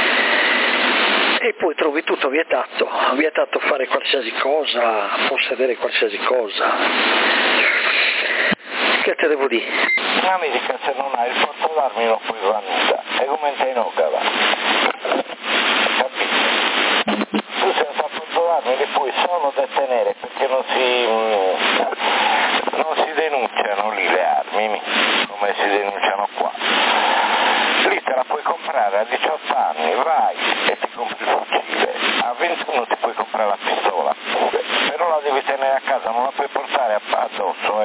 S2: e poi trovi tutto vietato, vietato fare qualsiasi cosa, possedere qualsiasi cosa. Che te devo dire?
S4: In America se non hai il porto d'armi non puoi vannuta, è come in Nogala. Capito? Tu senza porto d'armi li puoi solo detenere perché non si, non si denunciano lì le armi, come si denunciano qua. Lì te la puoi comprare a diciotto anni, vai e ti compri il fucile, a ventuno ti puoi comprare la pistola pure, però la devi tenere a casa, non la puoi portare addosso e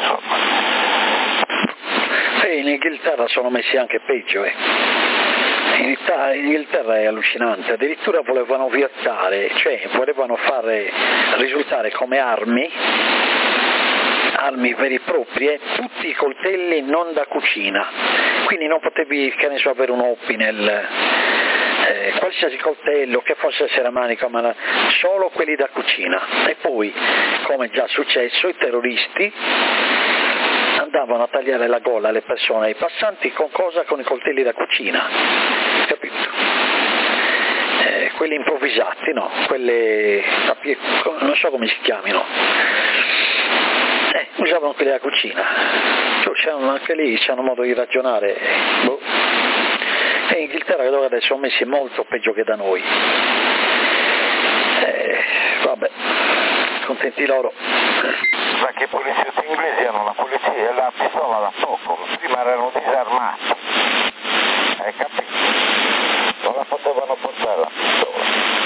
S4: appresso.
S2: E in Inghilterra sono messi anche peggio, eh. In Italia, in Inghilterra è allucinante, addirittura volevano vietare, cioè volevano fare risultare come armi, armi vere e proprie, tutti i coltelli non da cucina, quindi non potevi, che ne so, avere un Opinel, eh, qualsiasi coltello, che fosse ceramica, ma solo quelli da cucina. E poi, come già successo, i terroristi andavano a tagliare la gola alle persone, ai passanti, con cosa? Con i coltelli da cucina, capito? Eh, quelli improvvisati, no? Quelli, non so come si chiamino, eh, usavano quelli da cucina, cioè, anche lì c'hanno modo di ragionare, boh. E in Inghilterra credo che adesso sono messi molto peggio che da noi, eh, vabbè, contenti loro.
S4: Ma che i poliziotti inglesi hanno la polizia e la pistola da fuoco, prima erano disarmati, hai capito? Non la potevano portare la pistola.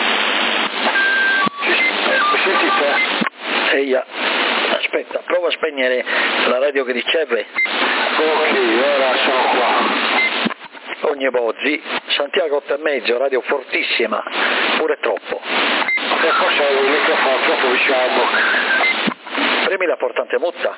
S2: Sentite? Eia, aspetta, prova a spegnere la radio che riceve.
S1: Ok, ora sono qua.
S2: Ogni Bozzi, Santiago otto e mezzo, radio fortissima, pure troppo.
S1: E forse il microfono troppo vicino alla bocca.
S2: Premi la portante mutta.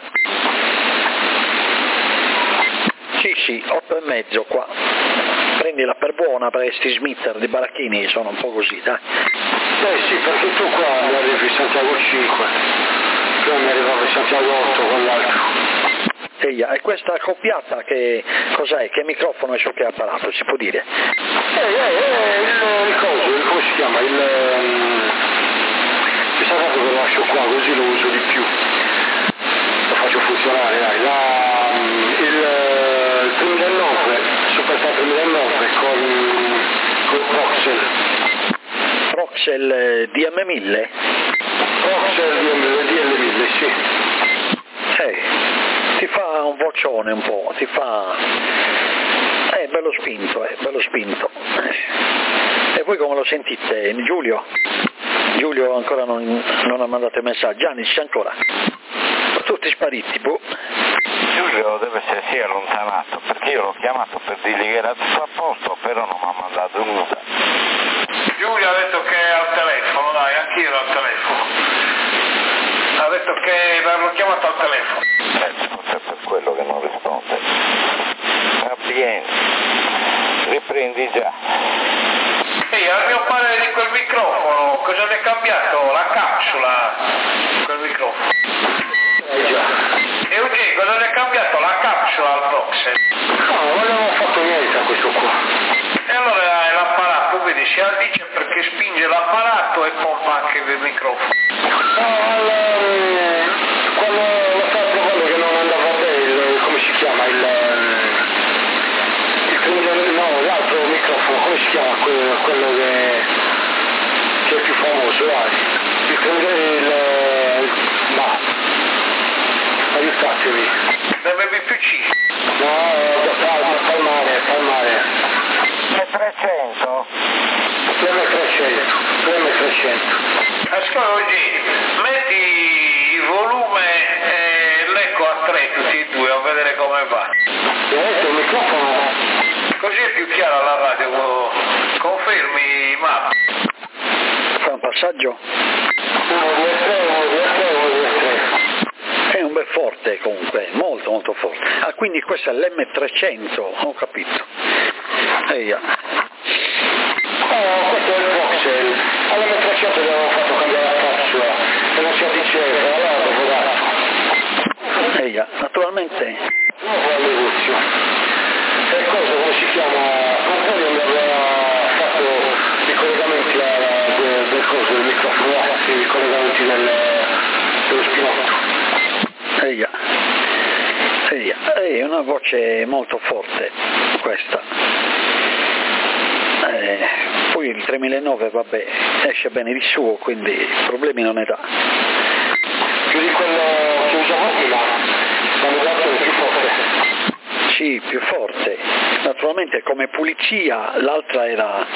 S2: Sì, sì, otto e mezzo qua. Prendila per buona, perché sti smitter di baracchini sono un po' così, dai.
S1: Eh sì, perché tu qua mi arrivi Santiago cinque, prima mi arrivava Santiago otto con l'altro.
S2: Eia, e questa accoppiata che cos'è? Che microfono è su che apparato, si può dire?
S1: Eh, eh, eh, il, il coso, il, come si chiama? Il... Um, questa cosa che lo lascio qua, così lo uso di più. Lo faccio funzionare, dai. La, il, il tremilanove, Superstar tremilanove con, con Proxel.
S2: Proxel D M mille?
S1: Proxel D L mille, sì.
S2: Eh. Ti fa un vocione un po', ti fa... è bello spinto, è bello spinto. E voi come lo sentite? Giulio? Giulio ancora non, non ha mandato il messaggio. Gianni c'è ancora? Tutti spariti, boh.
S4: Giulio deve essersi allontanato, perché io l'ho chiamato per dirgli che era tutto a posto, però non mi ha mandato nulla.
S5: Giulio ha detto che è al telefono, dai, anch'io ero al telefono. Ha detto che l'hanno chiamato al telefono.
S4: Eh, forse è per quello che non risponde. Va bene, riprendi già.
S5: Ehi, al mio padre di quel microfono, cosa ne è cambiato? La capsula di quel microfono.
S1: Eh già.
S5: E Eugenio, cosa ne è cambiato? La capsula al Proxel.
S1: No, non abbiamo fatto niente a questo qua.
S5: E allora è l'apparato, vedi, si addice perché spinge l'apparato e pompa anche il microfono.
S1: No, al, quando lo stavo provando che non andava bene, il, come si chiama, il, il no, l'altro microfono, come si chiama, quello, quello che, che è più famoso, dai, il, il, il ma, aiutatemi.
S5: Deve B più C.
S1: No, calma, calmare, calmare.
S4: È trecento?
S1: M trecento, M trecento.
S5: Ascolta Eugenio, metti il volume e l'eco a tre tutti e due a vedere come va.
S1: Vedete il microfono?
S5: Così è più chiara la radio, confermi ma.
S2: Fa un passaggio?
S1: uno, due, tre, uno, due, tre, uno, due, tre.
S2: È un bel forte comunque, molto molto forte. Ah, quindi questo è l'M trecento, ho capito. Eia.
S1: Oh, questo è il Proxel. All'M trecento gli avevo fatto cambiare la capsula e non si addiceva, allora dopo dato.
S2: Eia, naturalmente.
S1: Nuovo al negozio. E cosa, come si chiama? Antonio mi aveva fatto i collegamenti alla, del, del coso, del microfono, i collegamenti del, dello spinotto.
S2: Eia. Eia. È una voce molto forte questa. Eh, poi il tremilanove vabbè esce bene di suo, quindi problemi non ne dà.
S1: Più di quello che usavo prima, la modulazione è più forte.
S2: Sì, più forte. Naturalmente come pulizia l'altra era,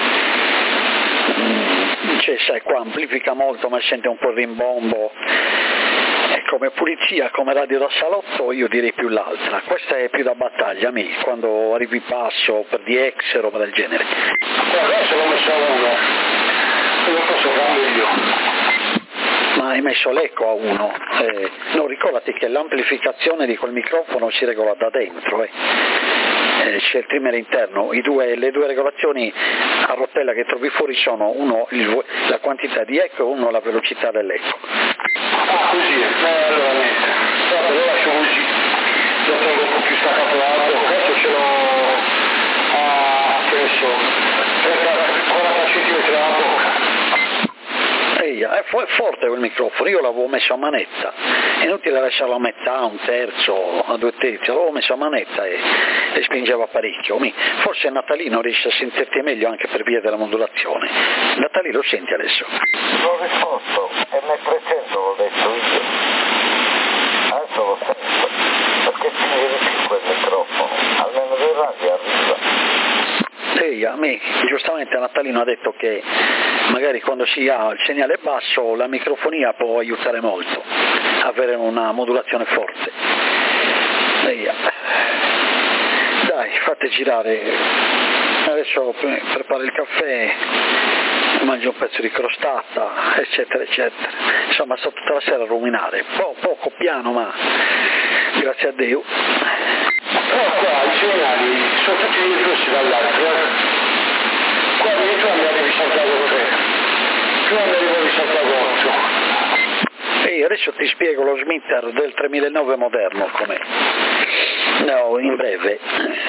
S2: cioè sai, qua amplifica molto ma sente un po' il rimbombo, e come pulizia, come radio da salotto, io direi più l'altra. Questa è più da battaglia, a me, quando arrivi passo per D X e roba del genere.
S1: Adesso l'ho messo a uno, non posso fare meglio.
S2: Ma hai messo l'eco a uno, eh, no, ricordati che l'amplificazione di quel microfono si regola da dentro, eh. Eh, c'è il trimmer interno, I due, le due regolazioni a rotella che trovi fuori sono uno il, la quantità di eco e uno la velocità dell'eco.
S1: Ah, così, eh, allora niente, vabbè, lo lascio così, lo tengo un po' più staccato dall'altro, adesso ce l'ho a, che ne so, trenta quaranta centimetri dalla bocca.
S2: Eia, è forte quel microfono, io l'avevo messo a manetta, è inutile lasciarlo a metà, a un terzo, a due terzi, l'avevo messo a manetta e, e spingeva parecchio. Forse Natalino riesce a sentirti meglio anche per via della modulazione. Natalino lo senti adesso?
S4: Non ho risposto, M trecento l'ho detto io, adesso lo sento, perché spinge di più quel microfono, almeno dei radi arriva.
S2: Ehi, a me giustamente Natalino ha detto che magari quando si ha il segnale basso la microfonia può aiutare molto, avere una modulazione forte. Ehi, dai, fate girare, adesso preparo il caffè, mangio un pezzo di crostata, eccetera, eccetera. Insomma, sto tutta la sera a ruminare, po- poco, piano, ma grazie a Dio.
S1: Però qua i segnali sono tutti diversi dall'altro, eh. Qua dietro andiamo di Santiago tre, più andiamo di Santiago otto.
S2: E adesso ti spiego lo Smitter del tremilanove moderno com'è. No, in breve.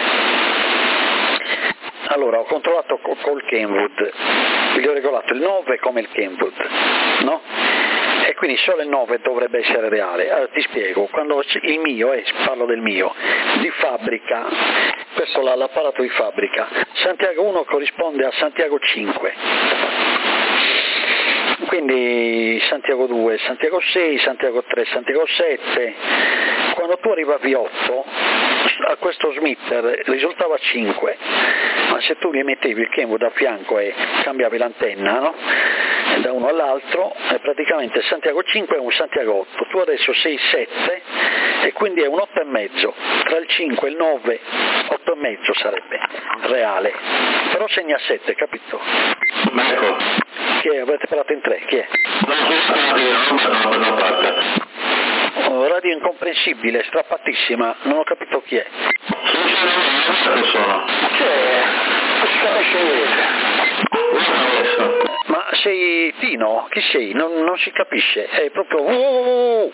S2: Allora, ho controllato col Kenwood, gli ho regolato il nove come il Kenwood, no? E quindi solo il nove dovrebbe essere reale. Allora ti spiego, quando il mio, eh, parlo del mio, di fabbrica, questo è l'apparato di fabbrica, Santiago uno corrisponde a Santiago cinque, quindi Santiago due, Santiago sei, Santiago tre, Santiago sette, quando tu arrivavi otto, a questo Smitter risultava cinque, ma se tu gli mettevi il Kenwood a fianco e cambiavi l'antenna, no? Da uno all'altro, è praticamente Santiago cinque è un Santiago otto, tu adesso sei sette e quindi è un otto e mezzo, tra il cinque e il nove, otto e mezzo sarebbe reale, però segna sette, capito?
S3: Ecco.
S2: Chi è? Avete parlato in tre, chi è? Oh, radio incomprensibile, strappatissima, non ho capito chi è.
S1: Cioè, non si capisce niente.
S2: Ma sei Tino? Chi sei? Non, non si capisce, è proprio... Uh,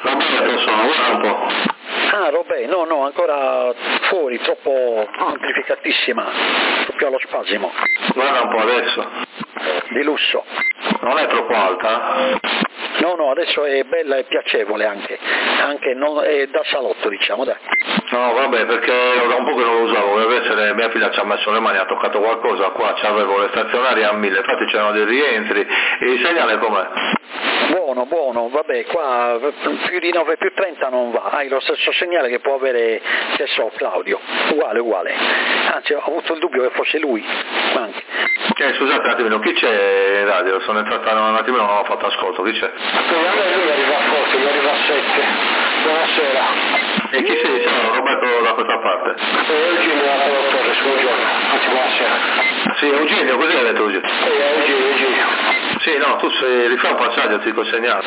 S2: ah, Robè, no, no, ancora fuori, troppo amplificatissima, proprio allo spasimo.
S3: Guarda un po' adesso.
S2: Di lusso.
S3: Non è troppo alta?
S2: No, no, adesso è bella e piacevole anche, anche non, è da salotto, diciamo, dai.
S3: No, vabbè, perché da un po' che non lo usavo, deve essere, mia figlia ci ha messo le mani, ha toccato qualcosa, qua c'avevo le stazionarie a mille, infatti c'erano dei rientri, e il segnale com'è?
S2: Buono, buono, vabbè, qua più di nove più trenta non va, hai lo stesso segnale che può avere, che so, Claudio, uguale, uguale, anzi ho avuto il dubbio che fosse lui, anche.
S3: Eh, scusate un attimino, chi c'è in radio? Sono entrata un attimino, non ho fatto ascolto, chi c'è?
S1: Speriamo che lui arriva forte, lui arriva a sette, buonasera.
S3: E chi sei? Ciao, Roberto da questa parte.
S1: E Eugenio da Salotto Torres, buongiorno, anzi buonasera.
S3: Sì, Eugenio, cos'è hai detto Eugenio?
S1: Eh, Eugenio, Eugenio.
S3: Sì, no, tu sei, rifai un passaggio, ti consegnato.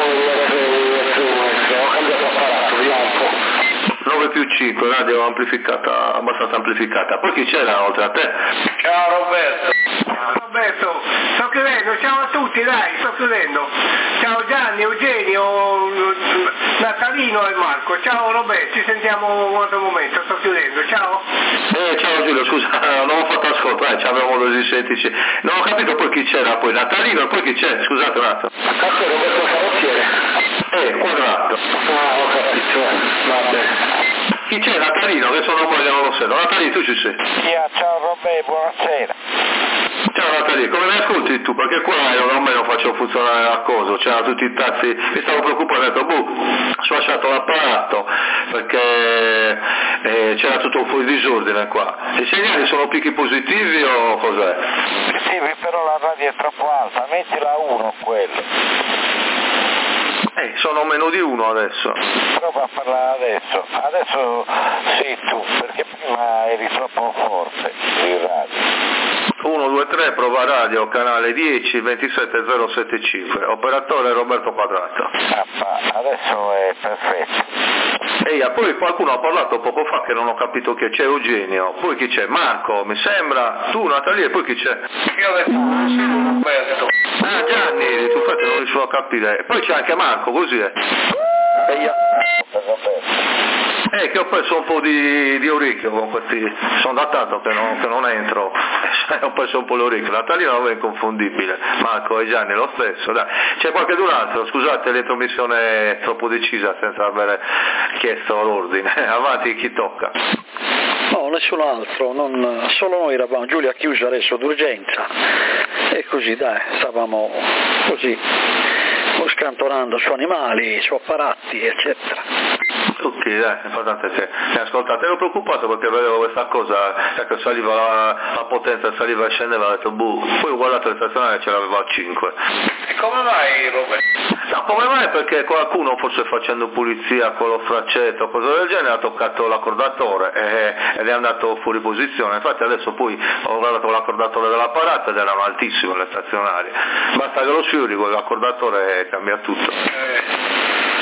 S1: Ho cambiato apparato, vediamo un po'.
S3: nove più cinque, radio amplificata, abbastanza amplificata. Poi chi c'era oltre a te?
S5: Ciao Roberto. Ciao Roberto, sto chiudendo, ciao a tutti, dai, sto chiudendo. Ciao Gianni, Eugenio, Natalino e Marco. Ciao Roberto, ci sentiamo un altro momento, sto chiudendo, ciao.
S3: Eh, ciao Giulio, scusa, non ho fatto ascolto, eh, c'avevo modo di sentirci. Non ho capito poi chi c'era, poi Natalino e poi chi c'è, scusate un attimo.
S1: Cazzo, Roberto Carrozziere.
S3: Eh, quadrato.
S1: Ah, ho capito, va bene.
S3: Chi c'è? Natalino, che sono moglie non lo so. Natalino, tu ci sei?
S4: Yeah, ciao Robè, buonasera.
S3: Ciao Natalino, come mi ascolti tu? Perché qua io non me lo faccio funzionare la cosa, c'erano tutti i tazzi, mi stavo preoccupando, ho detto, boh, ho lasciato l'apparato, perché eh, c'era tutto un po' di disordine qua. I segnali sono picchi positivi o cos'è?
S4: Sì, però la radio è troppo alta, mettila a uno quello.
S3: Eh,
S6: Eh, sono meno di uno adesso.
S4: Prova a parlare adesso. Adesso sì tu, perché prima eri troppo forte il radio.
S6: uno due tre, prova radio, canale dieci, ventisette zero settantacinque, operatore Roberto Quadrato.
S4: Ah, adesso è perfetto.
S6: Ehi, poi qualcuno ha parlato poco fa che non ho capito che c'è Eugenio, poi chi c'è? Marco, mi sembra, tu Natalia, e poi chi c'è?
S5: Io ho detto Roberto.
S6: Ah, Gianni, tu fate non riesco a capire. E poi c'è anche Marco, così è.
S2: Ehi,
S6: Eh, che ho perso un po' di, di orecchio con questi, sono da tanto che non, che non entro, ho perso un po' l'orecchio. Natalina non è inconfondibile, Marco e Gianni lo stesso, dai. C'è qualche altro, scusate l'intromissione è troppo decisa senza aver chiesto l'ordine, avanti chi tocca.
S2: No, nessun altro, non, solo noi eravamo, Giulia ha chiuso adesso d'urgenza e così dai, stavamo così scantonando su animali, su apparati eccetera.
S6: Ok, dai, l'importante è che mi ascoltate. Ero preoccupato perché vedevo questa cosa, che saliva la, la potenza, saliva e scendeva, ho detto buh, poi ho guardato il stazionario e ce l'aveva a cinque.
S5: E come mai, Roberto?
S6: No, come mai? Perché qualcuno, forse facendo pulizia con lo fraccetto o cosa del genere, ha toccato l'accordatore e, ed è andato fuori posizione. Infatti adesso poi ho guardato l'accordatore dell'apparato ed erano altissime le stazionarie. Basta che lo sfiori con l'accordatore cambia tutto.
S5: Eh.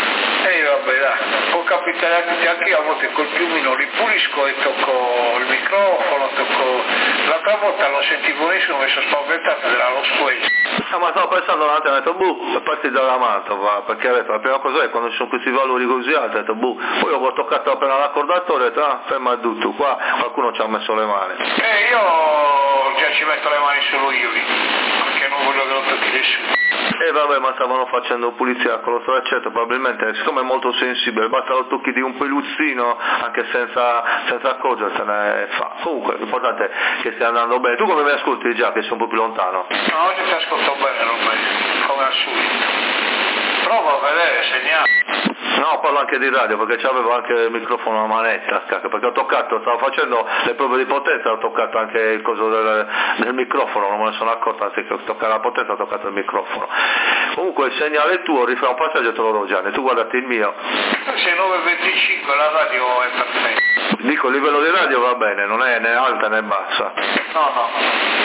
S5: Ehi vabbè dai, può capitare anche, anche io a volte col piumino ripulisco e tocco il microfono, tocco... L'altra volta lo sentivo benissimo, mi sono spaventato, era lo squello.
S6: Ah, ma stavo pensando un attimo, ho detto buh, è partito dalla mantova, perché ho detto, la prima cosa è quando ci sono questi valori così alti, ho detto buh, poi ho toccato appena l'accordatore e ho detto ah, ferma tutto, qua qualcuno ci ha messo le mani.
S5: Eh, io già ci metto le mani solo io, perché non voglio che lo tocchi nessuno.
S6: E eh, vabbè, ma stavano facendo pulizia con lo straccetto, probabilmente, siccome è molto sensibile, basta lo tocchi di un peluzzino, anche senza, senza accorgersene fa. Comunque, l'importante è che stia andando bene. Tu come mi ascolti già, che sei un po' più lontano?
S5: No, oggi ti ascolto bene, Roberto, come al solito. Prova a vedere, segnale.
S6: No, parlo anche di radio, perché c'avevo anche il microfono a manetta, perché ho toccato, stavo facendo le prove di potenza, ho toccato anche il coso del, del microfono, non me ne sono accorto, anziché toccare la potenza ho toccato il microfono. Comunque il segnale tuo, rifà un passaggio e te lo do Gianni, tu guardati il mio.
S5: Se nove e venticinque la radio è perfetta.
S6: Dico, il livello di radio va bene, non è né alta né bassa.
S5: No, no.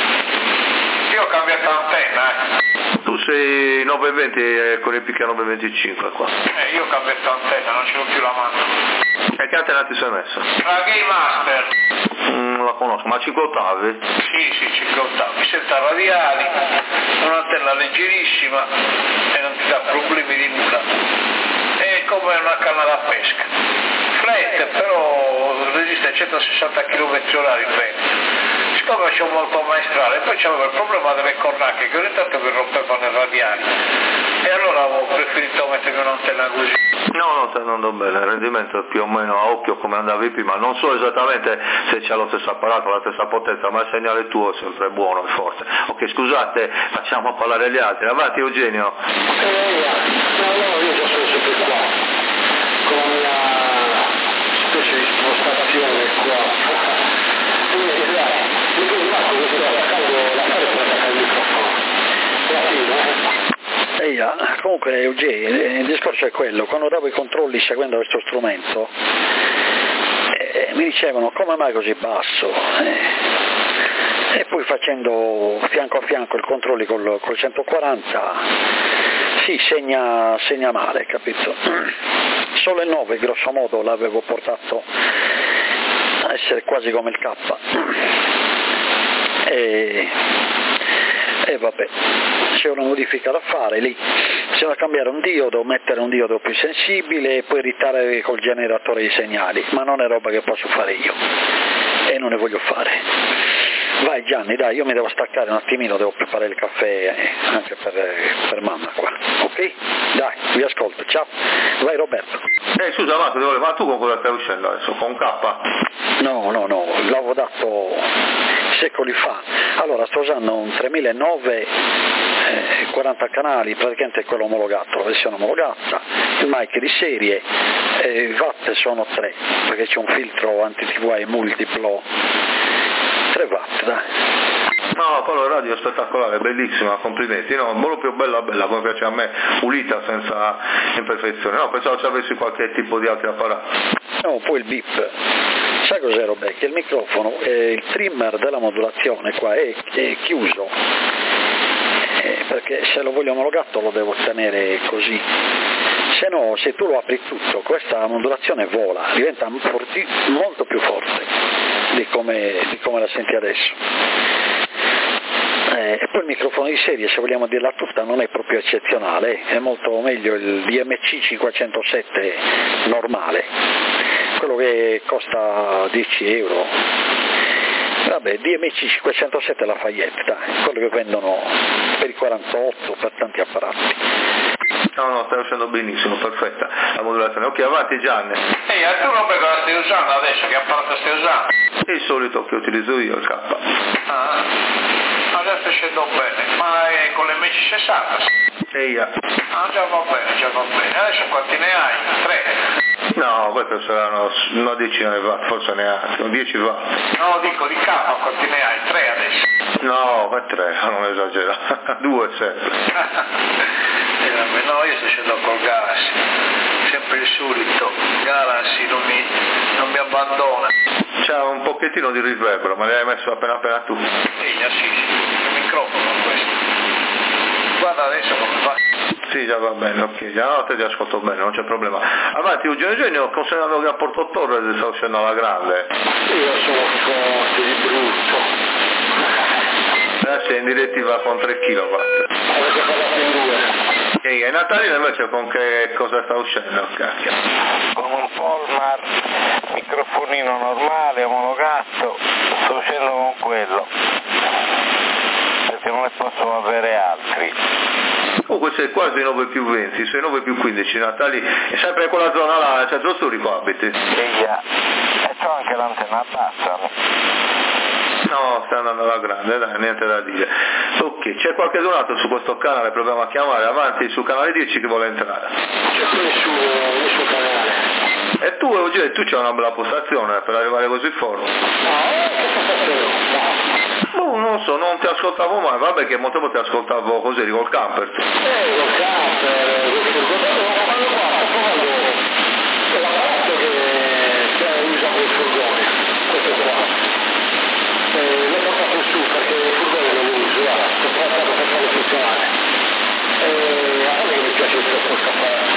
S5: Io ho cambiato antenna, eh.
S6: Tu sei nove e venti con il picchia nove e venticinque qua.
S5: Eh, io ho cambiato antenna, non ce l'ho più la mano.
S6: E che antenna ti sei messo?
S5: La Game Master.
S6: Mm, non la conosco, ma cinque ottavi?
S5: Sì, sì, cinque ottavi, senza radiali, un'antenna leggerissima e non ti dà problemi di nulla. È come una canna da pesca. Flat, però resiste a centosessanta chilometri orari flat. Siccome c'è un molto maestrale, poi c'avevo il problema delle cornacche che ogni tanto mi rompevano i radiali e allora avevo preferito mettermi un'antenna così.
S6: No, no, stai andando bene, il rendimento è più o meno a occhio come andavi prima, non so esattamente se c'è lo stesso apparato, la stessa potenza, ma il segnale tuo è sempre buono e forte. Ok, scusate, facciamo parlare gli altri, avanti Eugenio.
S1: Eh, no, no, io già sono sempre qua, con la specie di spostazione qua. Quindi dai, mi dico Marco che sto attaccando la fare per attaccare il microfono. Alla fine, eh?
S2: Ehi, ah, comunque Eugenio, il discorso è quello, quando davo i controlli seguendo questo strumento, eh, mi dicevano come mai così basso? Eh, e poi facendo fianco a fianco i controlli col, col centoquaranta, sì, segna, segna male, capito? Solo il nove grosso modo l'avevo portato a essere quasi come il K. E, e vabbè, c'è una modifica da fare lì, c'è da cambiare un diodo, mettere un diodo più sensibile e poi ritarare col generatore di segnali, ma non è roba che posso fare io e non ne voglio fare. Vai Gianni, dai, io mi devo staccare un attimino, devo preparare il caffè anche per, per mamma qua, ok? Dai, vi ascolto, ciao. Vai Roberto.
S6: Eh scusa Marco, ma tu con cosa stai uscendo adesso? Con K?
S2: No, no, no, l'avevo dato secoli fa. Allora, sto usando un tremilanove, eh, quaranta canali, praticamente quello omologato, la versione omologata, il mic di serie, eh, i watt sono tre, perché c'è un filtro anti-T V I multiplo, tre watt, dai.
S6: No, poi la radio è spettacolare, bellissima, complimenti, no, proprio bella bella, come piace a me, pulita, senza imperfezione, no, pensavo ci avessi qualche tipo di altri apparati.
S2: No, poi il bip, sai cos'è Robè? Che il microfono, eh, il trimmer della modulazione qua è, è chiuso, eh, perché se lo voglio omologato lo devo tenere così, se no se tu lo apri tutto questa modulazione vola, diventa forti, molto più forte di come, di come la senti adesso. Eh, e poi il microfono di serie, se vogliamo dirla tutta, non è proprio eccezionale, è molto meglio il D M C cinquecentosette normale, quello che costa dieci euro. Vabbè, D M C cinquecentosette è la Fayette, dai, quello che vendono per i quarantotto, per tanti apparati.
S6: No, no, stai uscendo benissimo, perfetta la modulazione. Ok, avanti Gianni.
S5: Ehi, e tu Robè cosa stai usando adesso? Che apparato stai usando?
S6: Il solito che utilizzo io, il K.
S5: Ah, adesso scendo bene, ma è con l'M C sessanta?
S6: Ehi,
S5: ah già va bene, già va bene. Adesso quanti ne hai? Tre?
S6: No, queste saranno una decina di watt, forse neanche, dieci watt.
S5: No, dico di K, quanti ne hai? Tre adesso?
S6: No, ma tre, non esagera, due sempre.
S5: Eh, vabbè, no, io sto scendendo col Galaxy, sempre il solito, Galaxy non mi, non mi abbandona.
S6: C'ha un pochettino di riverbero, ma l'hai messo appena appena tu.
S5: Figlia, sì, sì, il microfono questo. Guarda adesso come fa.
S6: Sì, già va bene, ok, già no, te ti ascolto bene, non c'è problema. Avanti, Eugenio Eugenio, consegnato che a Porto Torre sta uscendo alla grande.
S1: Io sono forte di brutto.
S6: Adesso è in direttiva con tre chilowatt.
S1: Avete parlato in due.
S6: E ai Natalino invece con che cosa sta uscendo? Cacchio.
S4: Con un Polmar, microfonino normale, omologato, sto uscendo con quello, perché non ne posso avere altri.
S6: Oh, questo è quasi nove più venti, sei nove più quindici, Natali, è sempre in quella zona là, nel centro storico abiti.
S4: E già, e c'ho anche l'antenna bassa.
S6: No, sta andando alla grande, dai, niente da dire. Ok, c'è qualche donato su questo canale, proviamo a chiamare, avanti sul canale dieci che vuole entrare.
S1: C'è nessuno, nessun canale.
S6: E tu, Eugenio, tu c'hai una bella postazione per arrivare così forte.
S1: No, che postazione?
S6: No, non so, non ti ascoltavo mai, vabbè che molto ti ascoltavo così, eri col camper.
S1: Eh, col camper, col furgone, ma quando qua, sto provando l'apparato che usa col furgone, questo qua. Eh, l'ho portato su perché il furgone non lo uso, là, sto provando per farlo funzionare. Eh, a me mi piace questo apparato.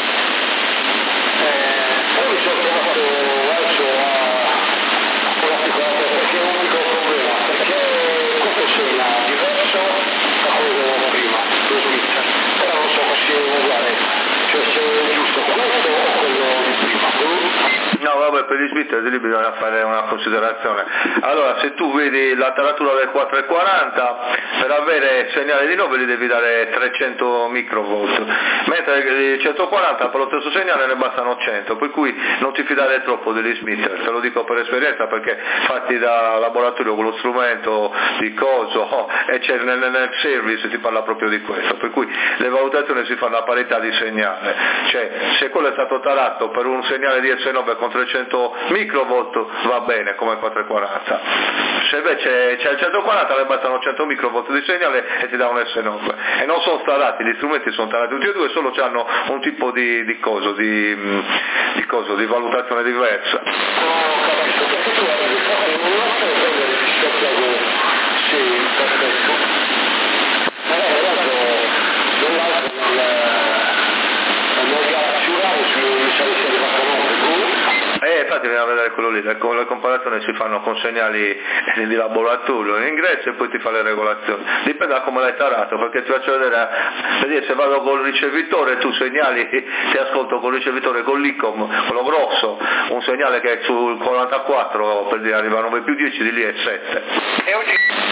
S1: Eh, poi mi sono trovato adesso a un articolatore perché è un unico problema, perché questo segna diverso da quello che avevo prima, lo switch, però non so se è uguale, cioè se è giusto questo o quello di prima.
S6: No, vabbè, per gli splitter lì bisogna fare una considerazione. Allora, se tu vedi la taratura del quattro e quaranta, per avere segnale di nove gli devi dare trecento microvolt, mentre il centoquaranta per lo stesso segnale ne bastano cento, per cui non ti fidare troppo degli splitter, te lo dico per esperienza perché fatti da laboratorio con lo strumento di coso, oh, e c'è nel, nel service si parla proprio di questo, per cui le valutazioni si fanno a parità di segnale, cioè se quello è stato tarato per un segnale di S nove con trecento microvolt va bene come quattro e quaranta, se invece c'è il centoquaranta ne bastano cento microvolt di segnale e ti dà un S nove, e non sono tarati, gli strumenti sono tarati tutti e due, solo hanno un tipo di, di coso, di, di coso, di valutazione diversa.
S1: No, capisco, perché tu hai un nostro prendere il scioccato, sì, perfetto. Eh, l'altro, dell'altro nel, nel Galaxy Urano mi sa che sia arrivato nove,
S6: Eh, infatti bisogna vedere quello lì, le, le comparazioni si fanno con segnali di laboratorio in ingresso e poi ti fa le regolazioni, dipende da come l'hai tarato, perché ti faccio vedere, per dire, se vado col ricevitore tu segnali, ti ascolto col ricevitore con l'I C O M, quello grosso, un segnale che è sul quarantaquattro, per dire arriva a nove più dieci, di lì è sette.
S5: E oggi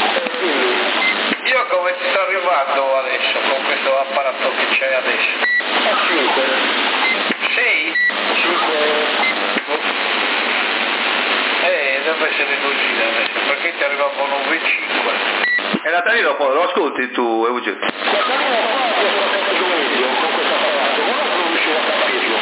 S5: io come ti sto arrivando adesso con questo apparato che c'hai adesso?
S1: a cinque.
S5: sei?
S1: cinque.
S5: Eh, deve essere così adesso, perché ti arrivavo nove virgola cinque.
S6: E Natalino poi lo ascolti tu, Eugenio?
S1: Natalino qua è stato un video con questo apparato, guarda che non riuscivo a capirlo.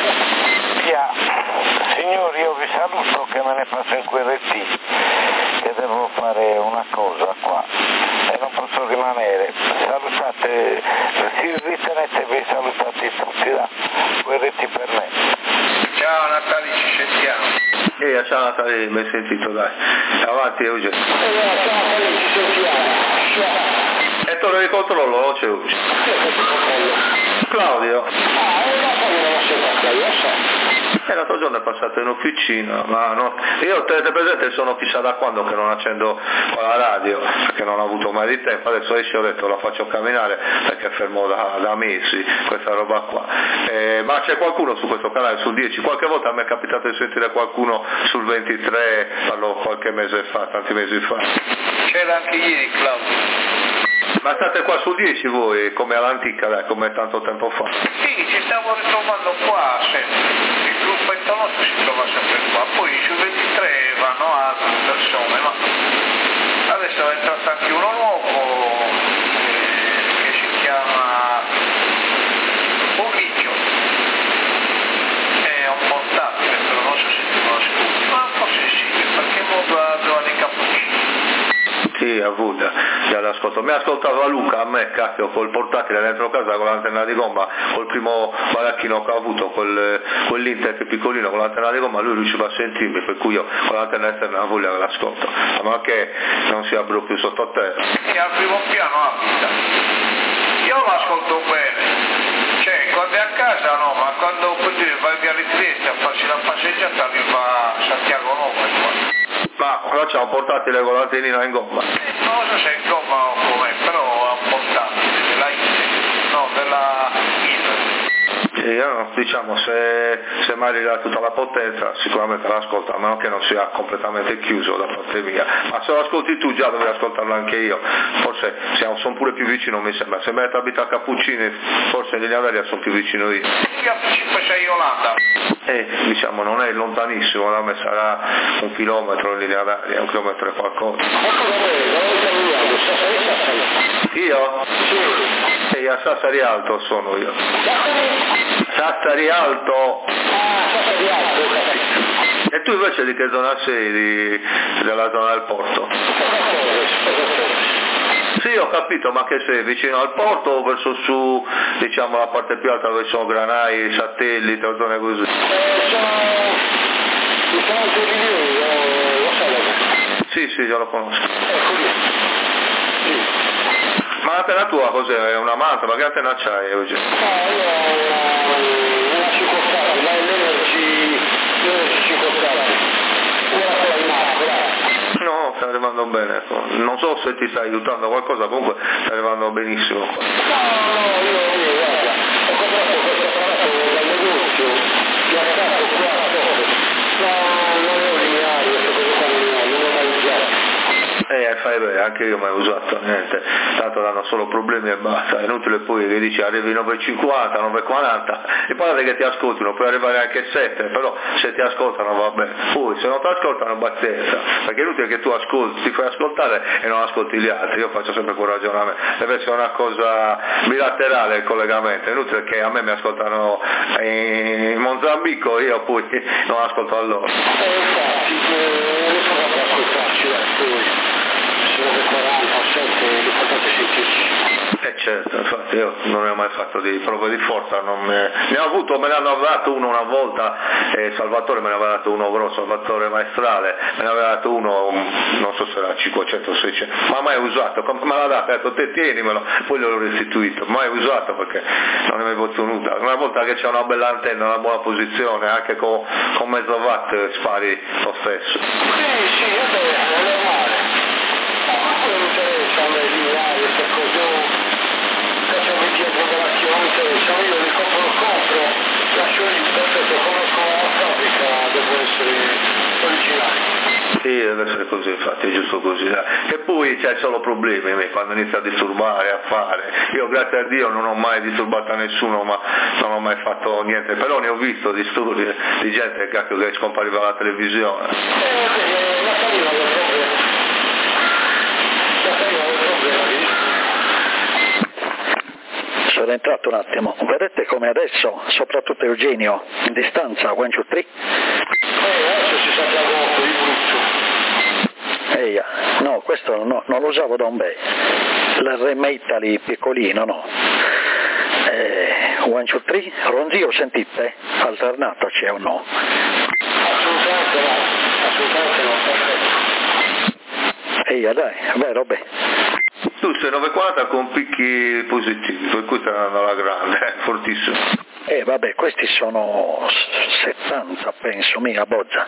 S4: Via, signori, io vi saluto che me ne passo in Q R T, che che devo fare una cosa qua e non posso rimanere. Salutate, si ritenetevi salutati tutti da Guerretti per me.
S5: Ciao Natali, ci sentiamo.
S6: Ehi, ciao Natali, mi hai sentito, dai. Avanti Eugenio.
S1: Eh, ciao Natali, ci sentiamo. Ciao.
S6: E torno di controllo, non c'è Eugenio.
S1: Chi è questo controllo?
S6: Claudio.
S1: Ah, è una cosa che non si fa, io so.
S6: E l'altro giorno è passato in officina, ma no, io tenete presente sono chissà da quando che non accendo la radio, perché non ho avuto mai di tempo, adesso esce ho detto la faccio camminare perché è fermo da, da mesi questa roba qua. Eh, ma c'è qualcuno su questo canale sul dieci? Qualche volta mi è capitato di sentire qualcuno sul ventitré, parlo qualche mese fa, tanti mesi fa.
S5: C'era anche ieri Claudio.
S6: Ma state qua sul dieci voi, come all'antica, dai, come tanto tempo fa?
S5: Sì, ci stiamo ritrovando qua sempre. Il gruppetto nostro si trova sempre qua, poi sui ventitré vanno altre persone, ma adesso è entrato anche uno nuovo eh, che si chiama Pomicchio, è un portatile, però non so se tu lo ascolti, ma forse sì, perché va Giovanni Cappuccini.
S6: Sì, a Buda, già l'ascolto. Mi ascoltava Luca, a me cacchio, col portatile dentro casa con l'antenna di gomma, col primo baracchino che ho avuto, col, quell'Inter che piccolino con l'antenna di gomma, lui riusciva a sentirmi, per cui io con l'antenna esterna a Buda l'ascolto, ma che non si apre più sotto terra.
S5: Che al primo piano abita. Io lo ascolto bene, cioè quando è a casa no, ma quando puoi dire vai via alle Trieste a farsi la passeggiata arriva a Santiago Nove qua.
S6: Ma qua c'è un portatile con l'antennina in gomma.
S5: Non so se è in gomma o come, però è un portatile della Inter, no, della Inter.
S6: Io, diciamo, se, se mai arriva tutta la potenza sicuramente l'ascolto, a meno che non sia completamente chiuso da parte mia, ma se lo ascolti tu già dovrei ascoltarlo anche io, forse siamo, sono pure più vicino, mi sembra, se me abita a Cappuccini forse in linea d'aria sono più vicino io.
S5: cinque sei Olanda.
S6: Eh, diciamo non è lontanissimo, da me sarà un chilometro in linea d'aria, un chilometro e qualcosa. Io? Sì. E a Sassari Alto sono io. Sassari Alto.
S1: Ah, Sassari Alto, ho capito.
S6: E tu invece di che zona sei? Di, della zona del porto? Sì, ho capito, ma che sei? Vicino al porto o verso su, diciamo, la parte più alta dove sono granai, satelliti o zone così?
S1: Eh, sono... mi sono anche di lui, lo, lo sai dove?
S6: Sì, sì, io lo conosco.
S1: Ecco lì. Sì.
S6: Ma l'antenna tua cos'è? È una manta? Ma che antenna c'hai oggi?
S1: No, io ho una, una cinquantata, ma è l'Energy, l'Energy cinquantata. Una quella di Marco, dai.
S6: No, sta arrivando bene, non so se ti sta aiutando qualcosa, comunque sta arrivando benissimo qua.
S1: No, no, io, io guarda, ho comprato questo apparato dal negozio, mi ha dato qua a poco, ma non è ordinario, queste cose qua non ho mai usato.
S6: Eh, fai bene, anche io mai usato niente, tanto danno solo problemi e basta, è inutile poi che dici arrivi nove e cinquanta, nove e quaranta e poi che ti ascoltano, puoi arrivare anche sette, però se ti ascoltano va bene, poi se non ti ascoltano pazienza, perché è inutile che tu ascolti, ti fai ascoltare e non ascolti gli altri, io faccio sempre quel ragionamento, deve essere una cosa bilaterale il collegamento, è inutile che a me mi ascoltano in Mozambico e io poi non ascolto a loro.
S1: Eh, infatti, eh, non so come ascoltarci, poi. quaranta, sette, l'importante è sentirci.
S6: Eh certo, infatti io non ne ho mai fatto di prove di forza, non me... ne ho avuto, me ne hanno dato uno una volta, eh, Salvatore me ne aveva dato uno grosso, Salvatore Maestrale, me ne aveva dato uno, non so se era cinquecento seicento, ma mai usato, come me l'ha dato, ha detto te tienimelo, poi gliel'ho restituito, mai usato perché non ne avevo tenuta, una volta che c'è una bella antenna, una buona posizione, anche con, con mezzo watt spari lo stesso.
S1: Sì, sì, vabbè, è normale. Non mi interessa a me lineare, queste cose, faccio venti programmazioni, interessa, io li compro, lo compro, lascio lì, perfetto, conosco la fabbrica, devo essere originali.
S6: Sì, deve essere così, infatti, è giusto così. E poi c'è solo problemi quando inizia a disturbare, a fare. Io grazie a Dio non ho mai disturbato nessuno, ma non ho mai fatto niente, però ne ho visto disturbi di gente cacchio, che scompariva la televisione.
S1: Eh, perché la famiglia non è problema.
S2: Sono entrato un attimo, vedete come adesso, soprattutto Eugenio, in distanza, one, two, three.
S1: Eh, adesso si sa già molto di brutto.
S2: E Eia, no, questo no, non lo usavo da un bel. L'R M Italy piccolino, no. Eh, one, two, three, ronzio sentite? Alternato c'è o no?
S1: Assolutamente no, assolutamente no, perfetto.
S2: Eia, dai, vero, beh.
S6: Tu sei novecentoquaranta con picchi positivi, per cui stai andando alla grande, eh, fortissimo.
S2: Eh vabbè, questi sono settanta penso, mica bozza.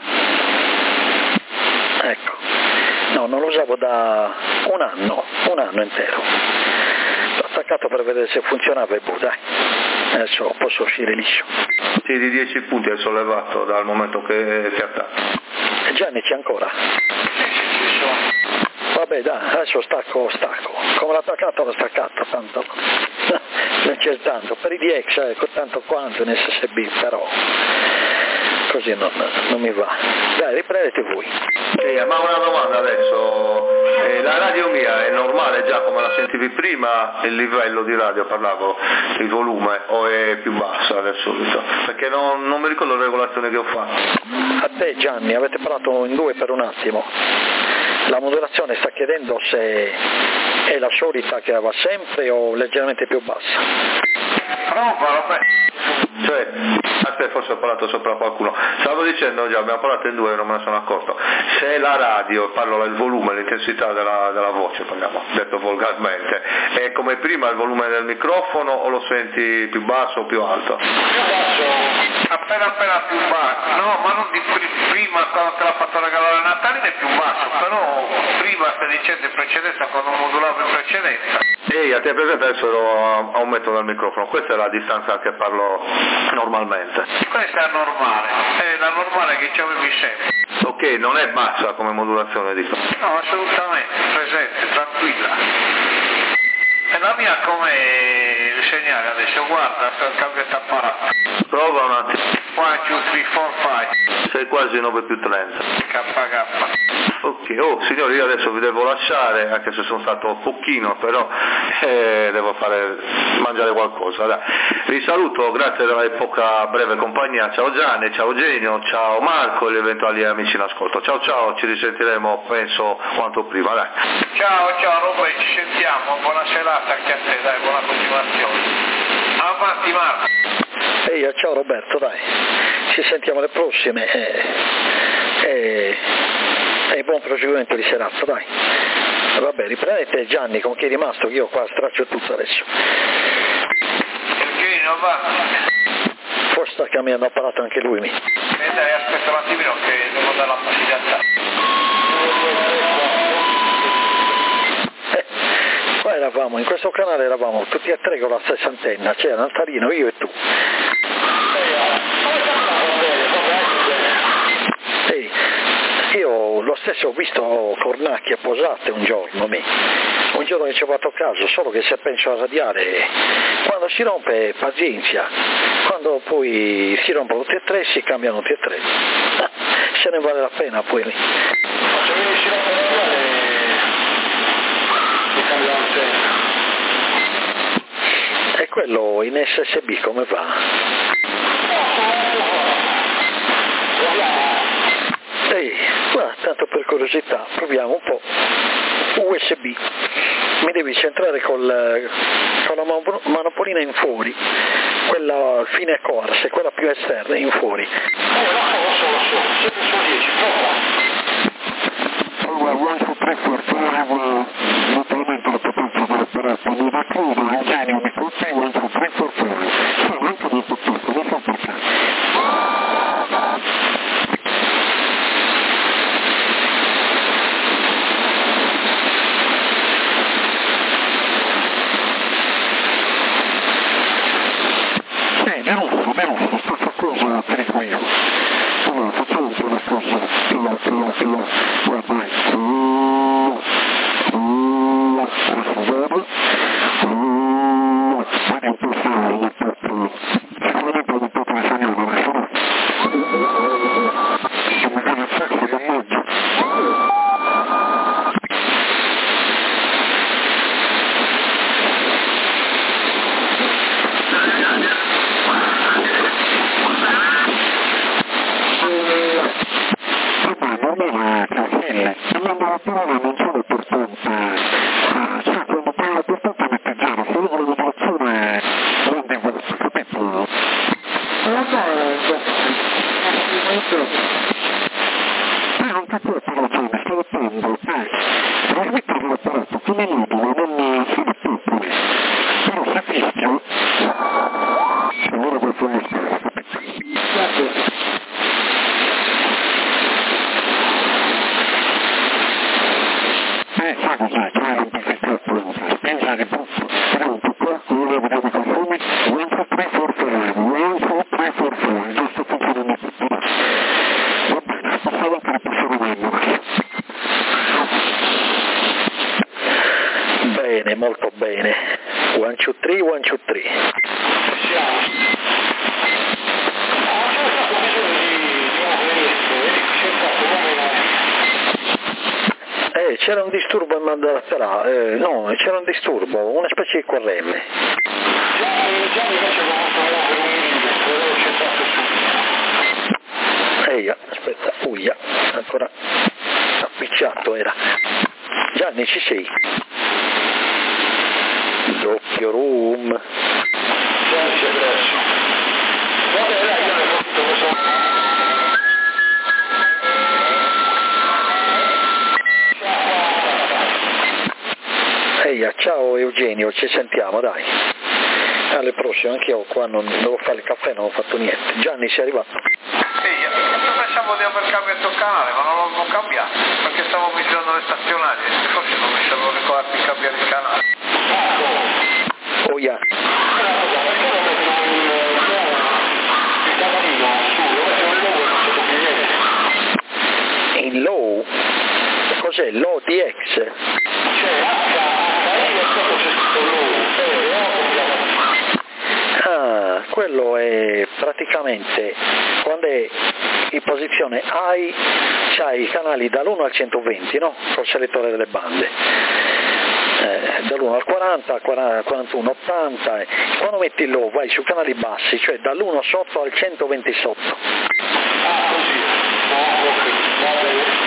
S2: Ecco, no, non lo usavo da un anno, un anno intero. L'ho attaccato per vedere se funzionava e boh, dai, adesso posso uscire liscio.
S6: Sì, di dieci punti hai sollevato dal momento che ti attacchi.
S2: E Gianni c'è ancora? Vabbè dai, adesso stacco, stacco. Come l'ho attaccato l'ho staccato, tanto non c'è tanto. Per i D X, ecco, tanto quanto in S S B, però così non, non mi va. Dai, riprendete voi.
S6: Sì, ma una domanda adesso, eh, la radio mia è normale già come la sentivi prima, il livello di radio, parlavo, il volume, o è più basso del solito? Perché non, non mi ricordo le regolazioni che ho fatto.
S2: A te Gianni, avete parlato in due per un attimo. La modulazione sta chiedendo se è la solita che va sempre o leggermente più bassa.
S5: Prova, vabbè.
S6: Cioè, a te forse ho parlato sopra qualcuno. Stavo dicendo già, abbiamo parlato in due e non me ne sono accorto. Se la radio, parlo del volume, l'intensità della, della voce, parliamo, detto volgarmente, è come prima il volume del microfono o lo senti più basso o più alto?
S1: Più basso.
S5: Appena appena più basso, no, ma non di prima quando te l'ha fatto regalare Natalina è più basso, però prima stai dicendo in precedenza quando modulavo in precedenza.
S6: Ehi, a te presente adesso lo aumento dal microfono, questa è la distanza che parlo normalmente.
S5: Questa è normale, è la normale che ci avevi sempre.
S6: Ok, non è bassa come modulazione, dico.
S5: No, assolutamente, presente, tranquilla. E la mia come il segnale adesso, guarda, sto cambiando apparato.
S6: Prova un attimo.
S5: uno, due, tre, quattro, cinque.
S6: Sei quasi nove più trenta.
S5: K K.
S6: Ok, oh signori, io adesso vi devo lasciare, anche se sono stato pochino, però eh, devo fare mangiare qualcosa. Dai. Vi saluto, grazie della poca breve compagnia. Ciao Gianni, ciao Genio, ciao Marco e gli eventuali amici in ascolto. Ciao ciao, ci risentiremo penso quanto prima. Dai.
S5: Ciao ciao Robert, ci sentiamo, buona serata anche a te, dai, buona continuazione. Avanti Marco.
S2: Ehi, ciao Roberto, dai, ci sentiamo alle prossime e, e, e buon proseguimento di serata, dai. Vabbè, riprendete Gianni con chi è rimasto, che io qua straccio tutto adesso.
S5: Perché non va?
S2: Forse sta cambiando apparato anche lui. Mi.
S5: Eh dai, aspetta un attimino che devo dare la possibilità.
S2: Eh, qua eravamo, in questo canale eravamo tutti e tre con la stessa antenna, c'era Natalino, io e tu. Ehi, io lo stesso ho visto cornacchie posate un giorno, mi. un giorno che ci ho fatto caso, solo che se penso a radiare, quando si rompe pazienza, quando poi si rompono tutti e tre si cambiano tutti e tre, se ne vale la pena poi lì.
S1: Ma se mi si rompe radiare si cambia l'antenna.
S2: E quello in S S B come va? Ehi, guarda, tanto per curiosità, proviamo un po'. U S B. Mi devi centrare col, con la manopolina in fuori, quella fine corse, quella più esterna in fuori.
S1: Eh, lo so, lo so, lo so, siete su dieci, prova.
S7: Allora, anche tre quarti, naturalmente la potenza dell'apparato non è chiusa, l'ingenio mi colpiva anche tre quarti. Sono anche dei potenti, non so perché. Derusso, derusso, stessa cosa ti dico io. Allora, facciamo una cosa, là, là, là, guarda, là, là, adesso vado, là, vedi un po' se ho detto, sicuramente ho detto di segnale adesso, no? Se mi viene il sesso, non mangio. Vabbè, non è che fine, andiamo la parola non sono importante, eh, cioè quando parla importante metti zero, solo con la modulazione non diversa, capito? Non so, non ti puoi però Gianni, sta attento, eh, trasmettere l'apparato come modulo non sono piccoli, però se fischio, allora per fare lo spero, capito? Grazie. Eh, sai cos'è, tu hai l'amplificato, spinge di brutto, pronto qua, ora vediamo i consumi, one two three four five, one two three four five, giusto funzionando tutto, va bene, possiamo anche ripassare meglio.
S2: Bene, molto bene, one two three, one two three. Eh, c'era un disturbo in banda laterale, eh, no, c'era un disturbo, una specie di Q R M. Ehi, aspetta, uia, ancora appicciato era. Gianni, ci sei? Doppio room.
S1: Gianni si è perso. Vabbè, dai, io ho fatto questo.
S2: Ehi, ciao Eugenio, ci sentiamo, dai. Alle prossime, anch'io qua non devo fare il caffè, non ho fatto niente. Gianni, sei arrivato?
S5: Sì, io pensavo di aver cambiato canale, ma non l'ho cambiato, perché stavo vigilando le stazionarie, forse non mi sono ricordato di cambiare il canale.
S2: Oh yeah. In low? Cos'è? Low D X?
S1: Cioè, H, H, I e poi c'è scritto low,
S2: Ah, quello è praticamente quando è in posizione high c'hai i canali dall'uno al centoventi, no? Col selettore delle bande. Eh, dall'uno al quaranta, quarantuno, ottanta, e quando metti il low vai su canali bassi, cioè dall'uno sotto al centoventi sotto.
S1: Ah, così. Ah, ok, va bene.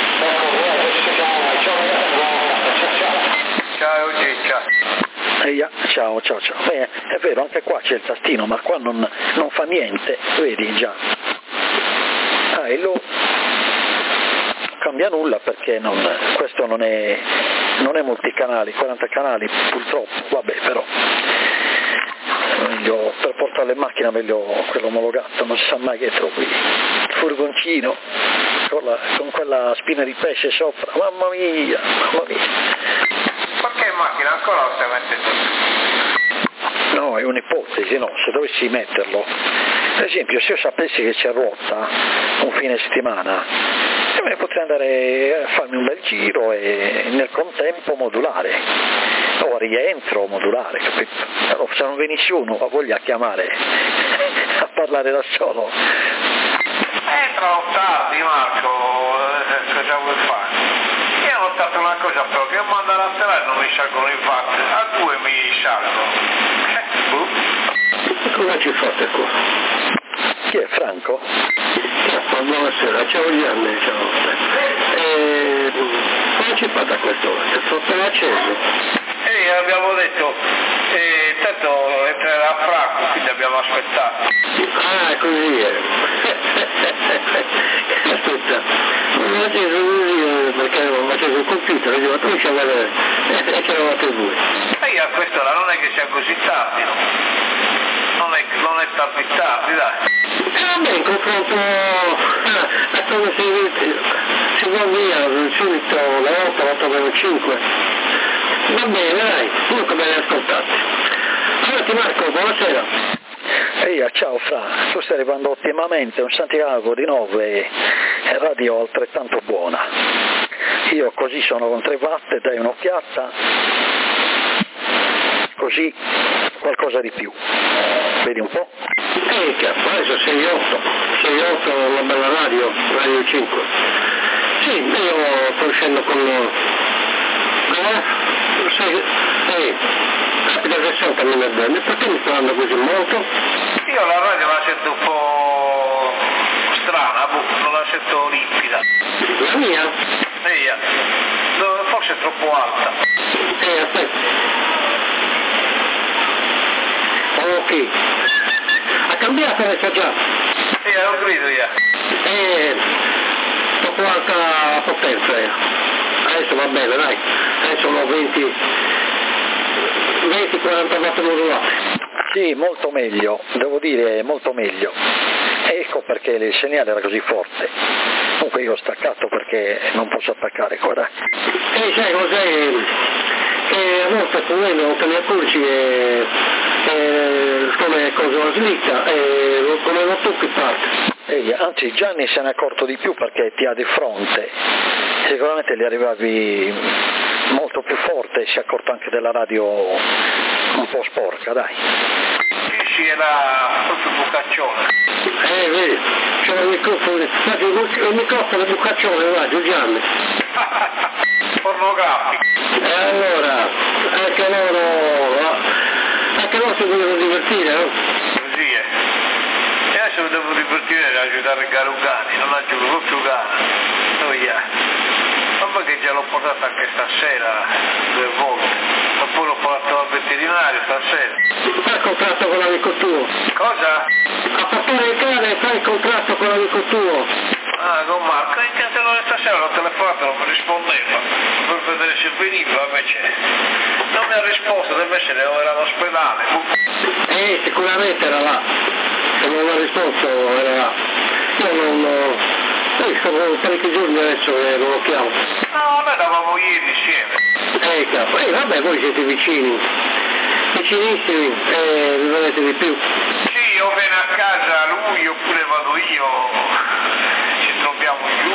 S5: Ciao Eugenio, ciao.
S2: Eia, ciao, ciao, ciao. Beh, è vero, anche qua c'è il tastino, ma qua non, non fa niente, vedi già. Ah, e lo cambia nulla perché non, questo non è, non è multicanali, quaranta canali purtroppo, vabbè, però meglio, per portare in macchina meglio quello omologato, non si sa mai che trovi il furgoncino con, la, con quella spina di pesce sopra, mamma mia, mamma mia.
S5: Perché in macchina ancora non stai mettendo?
S2: No, è un'ipotesi, no, se dovessi metterlo, per esempio se io sapessi che c'è rotta un fine settimana, me ne potrei andare a farmi un bel giro e nel contempo modulare, o rientro modulare, capito? Però se non venissi uno ha voglia a chiamare a parlare da solo.
S5: Entrano tardi Marco, eh, cosa vuoi fare? Io ho notato una cosa però, che io mando alla sera e non mi salgono i watt, a due mi salgono. Eh, boh.
S1: Come ci fate qua?
S2: Chi è, Franco?
S1: Ciao, buonasera, ciao Gianni, ciao. Eh, come ci fate a quest'ora? Sto appena acceso.
S5: E abbiamo detto, eh, tanto entrerà Franco, quindi abbiamo aspettato.
S1: Ah, così è. Aspetta, non ho acceso così perché avevo acceso il computer, dico, tu c'è vedere, e c'eravate voi.
S5: E io a quest'ora non è che sia così tardi, no? Non è, non è tardi tardi, dai.
S1: E vabbè, in confronto a, a come si, si va via subito le otto, otto meno cinque. Va bene, dai, comunque bene ascoltate. Allora ti Marco, buonasera.
S2: Ehi, ciao Fra, tu stai arrivando ottimamente, un Santiago di nove e radio altrettanto buona. Io così sono con tre watt, dai un'occhiata, così qualcosa di più. Vedi un po'?
S1: Eh, che adesso sei otto, sei otto una bella radio, radio cinque. Sì, io sto uscendo con... Eh, sei... Eh, capita che sentami bene, perché mi sto dando così molto?
S5: Io la radio la sento un po' strana, non la sento limpida.
S1: La mia?
S5: Eia, no, forse è troppo alta.
S3: Eh, aspetta. Ok. Ha cambiato adesso già?
S5: Eia, lo grido io.
S3: Eh, troppo alta la potenza, eh. Adesso va bene, dai. Adesso sono venti, venti quaranta watt modulati.
S2: Sì, molto meglio, devo dire molto meglio. Ecco perché il segnale era così forte. Comunque io ho staccato perché non posso attaccare qua, dai.
S3: E sai cos'è? Che a volte tu non te ne accorgi e, e come cosa slitta e come non tocchi parte.
S2: Ehi, anzi Gianni se ne è accorto di più perché ti ha di fronte. Sicuramente gli arrivavi molto più forte e si è accorto anche della radio un po' sporca, dai.
S5: Sì, sì, era proprio bucaccione.
S3: Eh, vedi, c'è il microfono, il microfono è bucaccione, va, Giuliano.
S5: Pornografico.
S3: E allora, anche loro, anche loro si vogliono divertire, no?
S5: Così è. E adesso mi devo divertire ad aiutare Garugani, non aggiungo proprio Gana. Oh yeah. Vabbè che già l'ho portato anche stasera, due volte. Ma poi l'ho portato al veterinario stasera.
S3: Fai il contratto con l'amico tuo.
S5: Cosa?
S3: A partire il cane fai il contratto con l'amico tuo.
S5: Ah, con Marco, in cancello stasera l'ho telefonato, non mi rispondeva. Per vedere se veniva, invece non mi ha risposto, deve essere, era all'ospedale.
S3: Eh, sicuramente era là. Se non ha risposto era là. Io non... Eh, sono parecchi giorni adesso che non lo chiamo.
S5: No, noi eravamo ieri insieme.
S3: Eh, capo. Eh, vabbè, voi siete vicini. Vicinissimi, eh, vi vedete di più.
S5: Sì, o viene a casa lui oppure vado io, ci troviamo giù.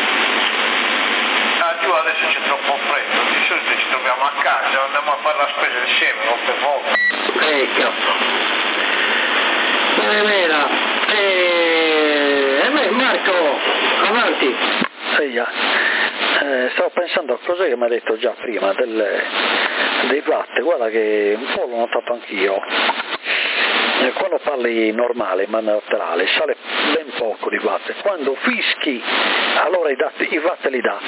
S5: Ah, giù adesso c'è troppo freddo, di solito ci troviamo a casa, andiamo a fare la spesa insieme, molte volte.
S3: Eh, capo. Bene, bene. Eh, eh, beh, Marco, avanti.
S2: Ehi, eh, stavo pensando a cos'è che mi ha detto già prima delle, dei watt, guarda che un po' l'ho notato anch'io. Eh, quando parli normale, in maniera laterale, sale ben poco di watt. Quando fischi, allora i, dati, i watt li dà.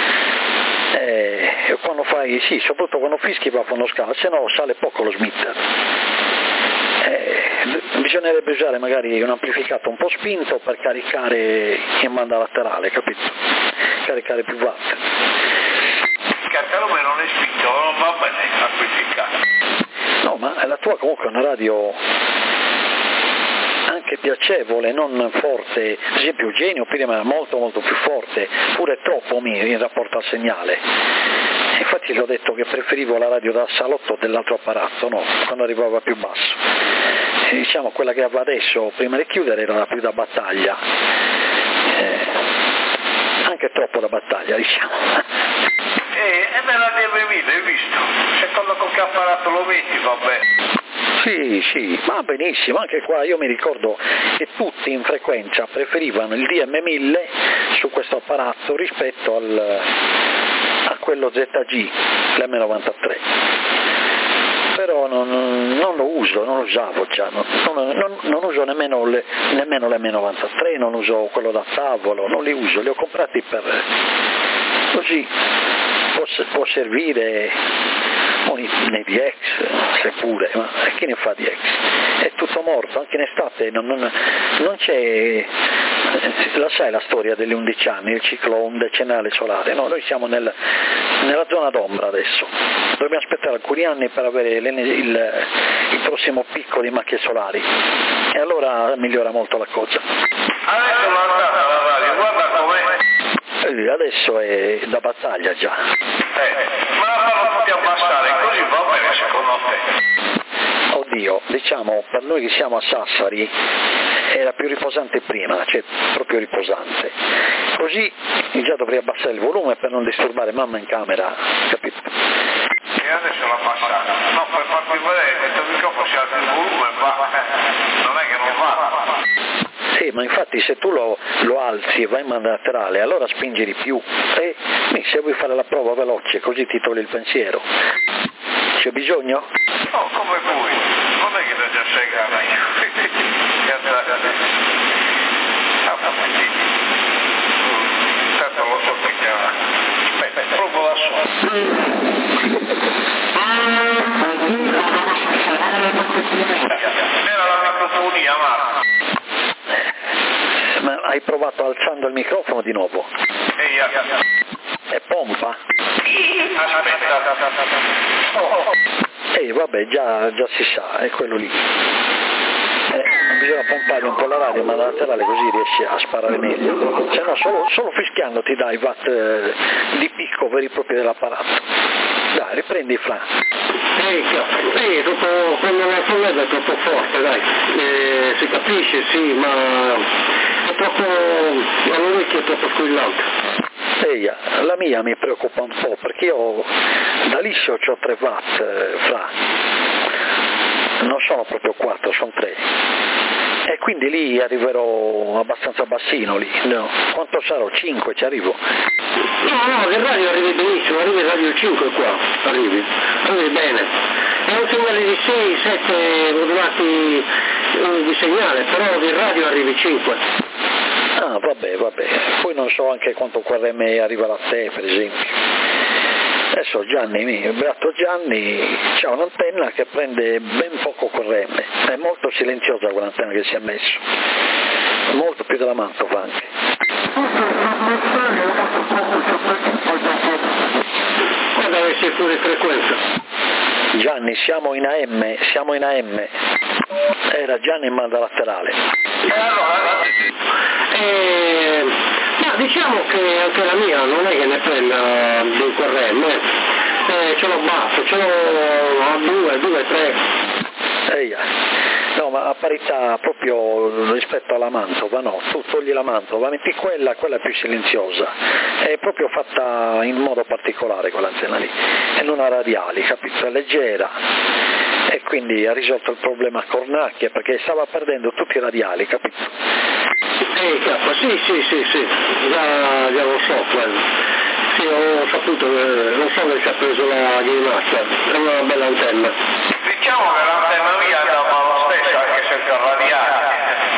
S2: Eh, quando fai, sì, soprattutto quando fischi va a fondo scala, se no sale poco lo smitter. Eh, bisognerebbe usare magari un amplificato un po' spinto per caricare in banda laterale, capito? Caricare più watt.
S5: Che a te non è spinto, non va bene amplificato.
S2: No, ma la tua comunque è una radio anche piacevole, non forte. Ad esempio Eugenio prima era molto molto più forte, pure troppo in rapporto al segnale. Infatti gli ho detto che preferivo la radio da salotto dell'altro apparato, no, quando arrivava più basso. E diciamo quella che aveva adesso, prima di chiudere, era la più da battaglia. Eh, anche troppo da battaglia, diciamo.
S5: Eh, e me la deve mille, hai visto? Secondo con che apparato lo metti, va bene.
S2: Sì, sì, ma benissimo, anche qua io mi ricordo che tutti in frequenza preferivano il D M mille su questo apparato rispetto al, a quello Z G, l'M novantatré. Però non, non lo uso, non lo usavo già, non, non, non uso nemmeno, le, nemmeno l'M novantatré, non uso quello da tavolo, non li uso, li ho comprati per così, può, può servire nei D X, seppure, ma chi ne fa D X? È tutto morto, anche in estate non, non, non c'è, la sai la storia degli undici anni, il ciclo un decennale solare, no, noi siamo nel, nella zona d'ombra adesso, dobbiamo aspettare alcuni anni per avere il, il, il prossimo picco di macchie solari e allora migliora molto la cosa.
S5: Adesso guardate la radio, guarda com'è.
S2: Adesso è da battaglia già.
S5: Eh, ma la fanno tutti abbassare, così va bene secondo te?
S2: Oddio, diciamo, per noi che siamo a Sassari era più riposante prima, cioè proprio riposante. Così già dovrei abbassare il volume per non disturbare mamma in camera, capito?
S5: E adesso l'ha passata. No, per farti vedere, questo microfono si alza il volume, va. Non è che non va.
S2: Sì, ma infatti se tu lo, lo alzi e vai in banda laterale, allora spingi di più. E se vuoi fare la prova veloce, così ti togli il pensiero. C'è bisogno?
S5: No, come vuoi. Non è che da già sei gara io. Tanto lo so che chiama. Era la microfonia, Marco.
S2: Ma hai provato alzando il microfono di nuovo?
S5: Ehi,
S2: È pompa?
S5: aspetta. Oh.
S2: Ehi, vabbè, già, già si sa, è quello lì. Eh, bisogna pompare un po' la radio, ma la laterale così riesci a sparare meglio. Se no, solo, solo fischiando ti dai watt eh, di picco veri e propri dell'apparato. Dai, riprendi Fra.
S3: Ehi, ehi, dopo quando la solleva è troppo forte, dai, eh, si capisce, sì, ma è troppo, all'orecchio è troppo squillante.
S2: Ehi, la mia mi preoccupa un po' perché io da liscio ho tre watt, eh, Fra. Non sono proprio quattro, sono tre. E quindi lì arriverò abbastanza bassino lì, no? Quanto sarò? cinque ci arrivo?
S3: No, no, che radio arrivi benissimo, arrivi il radio cinque qua, arrivi, arrivi bene. È un segnale di sei sette modulati eh, di segnale, però di radio arrivi cinque.
S2: Ah, vabbè, vabbè. Poi non so anche quanto Q R M arriva da te, per esempio. Adesso Gianni, il beato Gianni, c'ha un'antenna che prende ben poco Q R M, è molto silenziosa quell'antenna che si è messo, molto più della Mantova anche.
S3: Guarda che sei fuori frequenza.
S2: Gianni, siamo in A M, siamo in A M, era Gianni in banda laterale.
S5: E allora,
S3: Eh, ma diciamo che anche la mia non è che ne prenda di Q R M, eh, ce l'ho basso, ce l'ho a due, due, tre.
S2: Ehi, no, ma a parità proprio rispetto alla Mantova, no, tu togli la Mantova, metti quella, quella più silenziosa, è proprio fatta in modo particolare quell'antenna lì, e non ha radiali, capito? È leggera, e quindi ha risolto il problema cornacchia, perché stava perdendo tutti i radiali, capito?
S3: Eh, capo, sì, sì, sì, sì, già, già lo so quello. Sì, ho saputo, eh, non so che ci ha preso la Game Master, è una bella antenna.
S5: diciamo che l'antenna mia andava lo stesso anche senza radiale.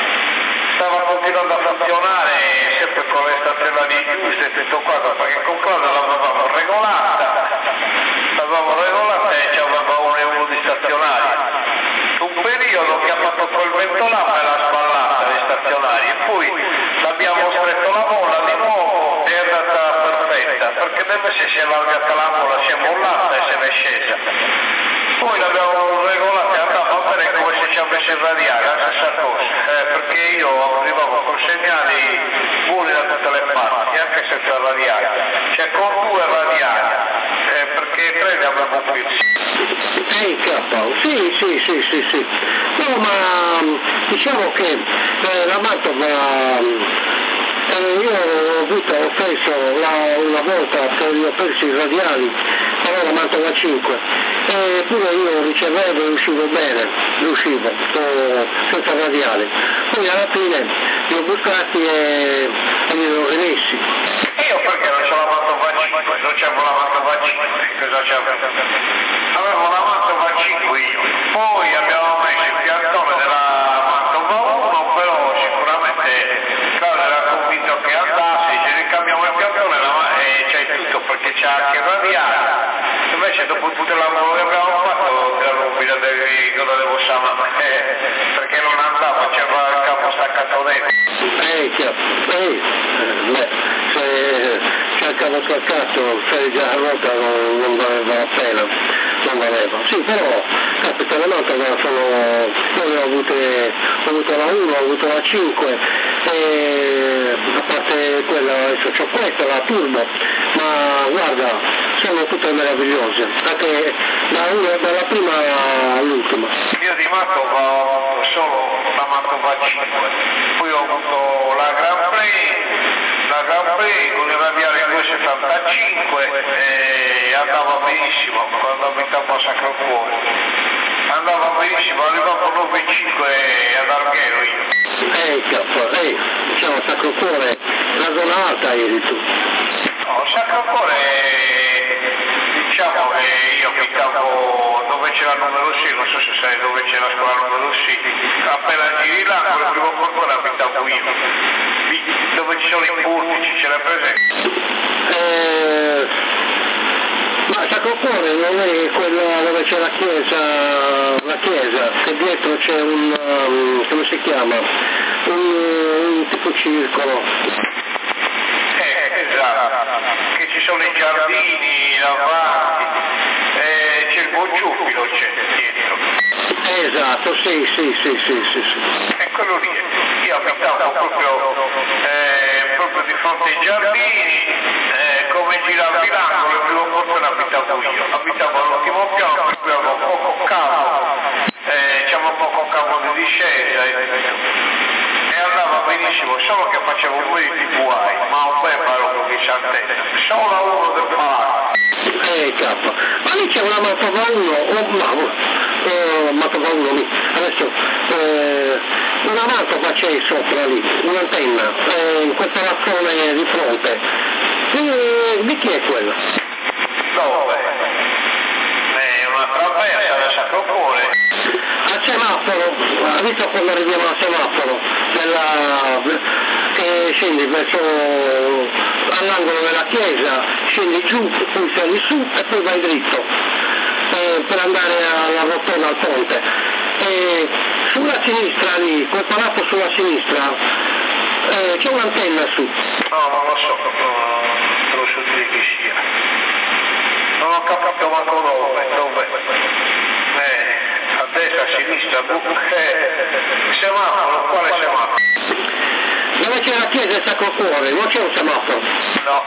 S5: Stava continuando a funzionare sempre con le stazioni giuste e tutto qua, perché con quella l'avevamo regolata, l'avevamo regolata e ci aveva un euro di stazionario. Un periodo che ha fatto quel ventolame e l'ha spallata le stazionarie, poi l'abbiamo stretto la molla di nuovo e è andata perfetta, perché deve se si è allargata la molla, si è mollata e se ne è scesa. Poi l'abbiamo regolata e andava a bene come se ci avesse il radiale, la stessa cosa, eh, perché io arrivavo con segnali buoni da tutte le parti, anche senza radiale, cioè con due radiali, eh, perché tre ne avevo più.
S3: Ehi, capo, sì, sì, sì, sì, sì. No, ma diciamo che eh, la Mantova, eh, io ho avuto, ho preso la, una volta che ho perso i radiali, però la Mantova cinque, e pure io ricevevo e uscivo bene, riuscivo, eh, senza radiali. Poi alla fine li ho buttati e, e li ho rimessi.
S5: Io perché non c'ho la Mantova cinque, non c'avevo la Mantova cinque, cosa c'avevo? Avevo la Mantova cinque io, poi abbiamo messo il piantone della Mantova uno, però sicuramente Claudio era convinto che andasse, dice ricambiamo il piantone e c'hai tutto perché c'ha anche il radiale, invece dopo tutto il lavoro che abbiamo fatto era l'ubida di cosa devo sapere, eh, perché non andava, c'era il capo staccato dentro.
S3: Ehi, capo, ehi, beh, se c'è il cavo staccato, sei già a volta non, non valeva la pena, non valeva. Sì, però, capita, le Mantova sono, io ho avute, ho avuto la uno, ho avuto la cinque, e a parte quella, adesso c'ho questa, la Turbo, ma guarda, sono tutte meravigliose, anche da una, dalla prima all'ultima.
S5: Io di Mantova ho avuto solo la Mantova cinque, poi ho avuto la Grand Prix, la Grand Prix con il radiale due settantacinque e andava benissimo quando abitavo a Sacro Cuore. Andava benissimo, arrivavo nove virgola cinque ad Arghero io.
S3: Ehi, capo, ehi, diciamo Sacro Cuore, la zona alta eri tu.
S5: No, Sacro Cuore, diciamo che io abitavo dove c'era il numero sei, non so se sai dove c'è la scuola numero sei, appena giri là, quel primo portone abitavo io, dove ci sono i portici, ce l'hai presente?
S3: Eh, Ma Sacro Cuore non è quella dove c'è la chiesa, la chiesa, che dietro c'è un, um, come si chiama, un, un tipo circolo.
S5: Eh, esatto, che ci sono i giardini, davanti, eh, c'è il buon giubilo c'è dietro.
S3: Esatto, sì, sì, sì, sì, sì, sì.
S5: È quello lì, io abitavo proprio, eh, proprio di fronte ai giardini, eh, come giravi l'angolo, il primo posto abitavo io, abitavo all'ultimo piano, per cui avevo poco cavo, eh, c'avevo poco cavo di discesa e, e andava benissimo, solo che facevo un po' di guai, ma un bel parolo di sant'anna, solo a uno del palazzo.
S3: Eh, capo. Ma lì c'è una Mantova uno, oh, no, eh, Mantova uno lì, adesso, eh, una Mantova c'è sopra lì, un'antenna, eh, in questa lazzone di fronte. E, di chi è quella?
S5: Dove? È una traversa da Sacro Cuore.
S3: Al semaforo, ha visto quando arriviamo al semaforo, nella, che scendi verso all'angolo della chiesa, scendi giù, poi sali su e poi vai dritto eh, per andare alla rotonda al ponte. E sulla sinistra lì, quel palazzo sulla sinistra, eh, c'è un'antenna su.
S5: No, non lo so, non lo so dire chi sia. Non ho capito manco dove, dove. Eh, a destra, a sinistra, eh, semaforo, quale semaforo?
S3: Dove c'è la chiesa del Sacro Cuore, non c'è un semaforo?
S5: No.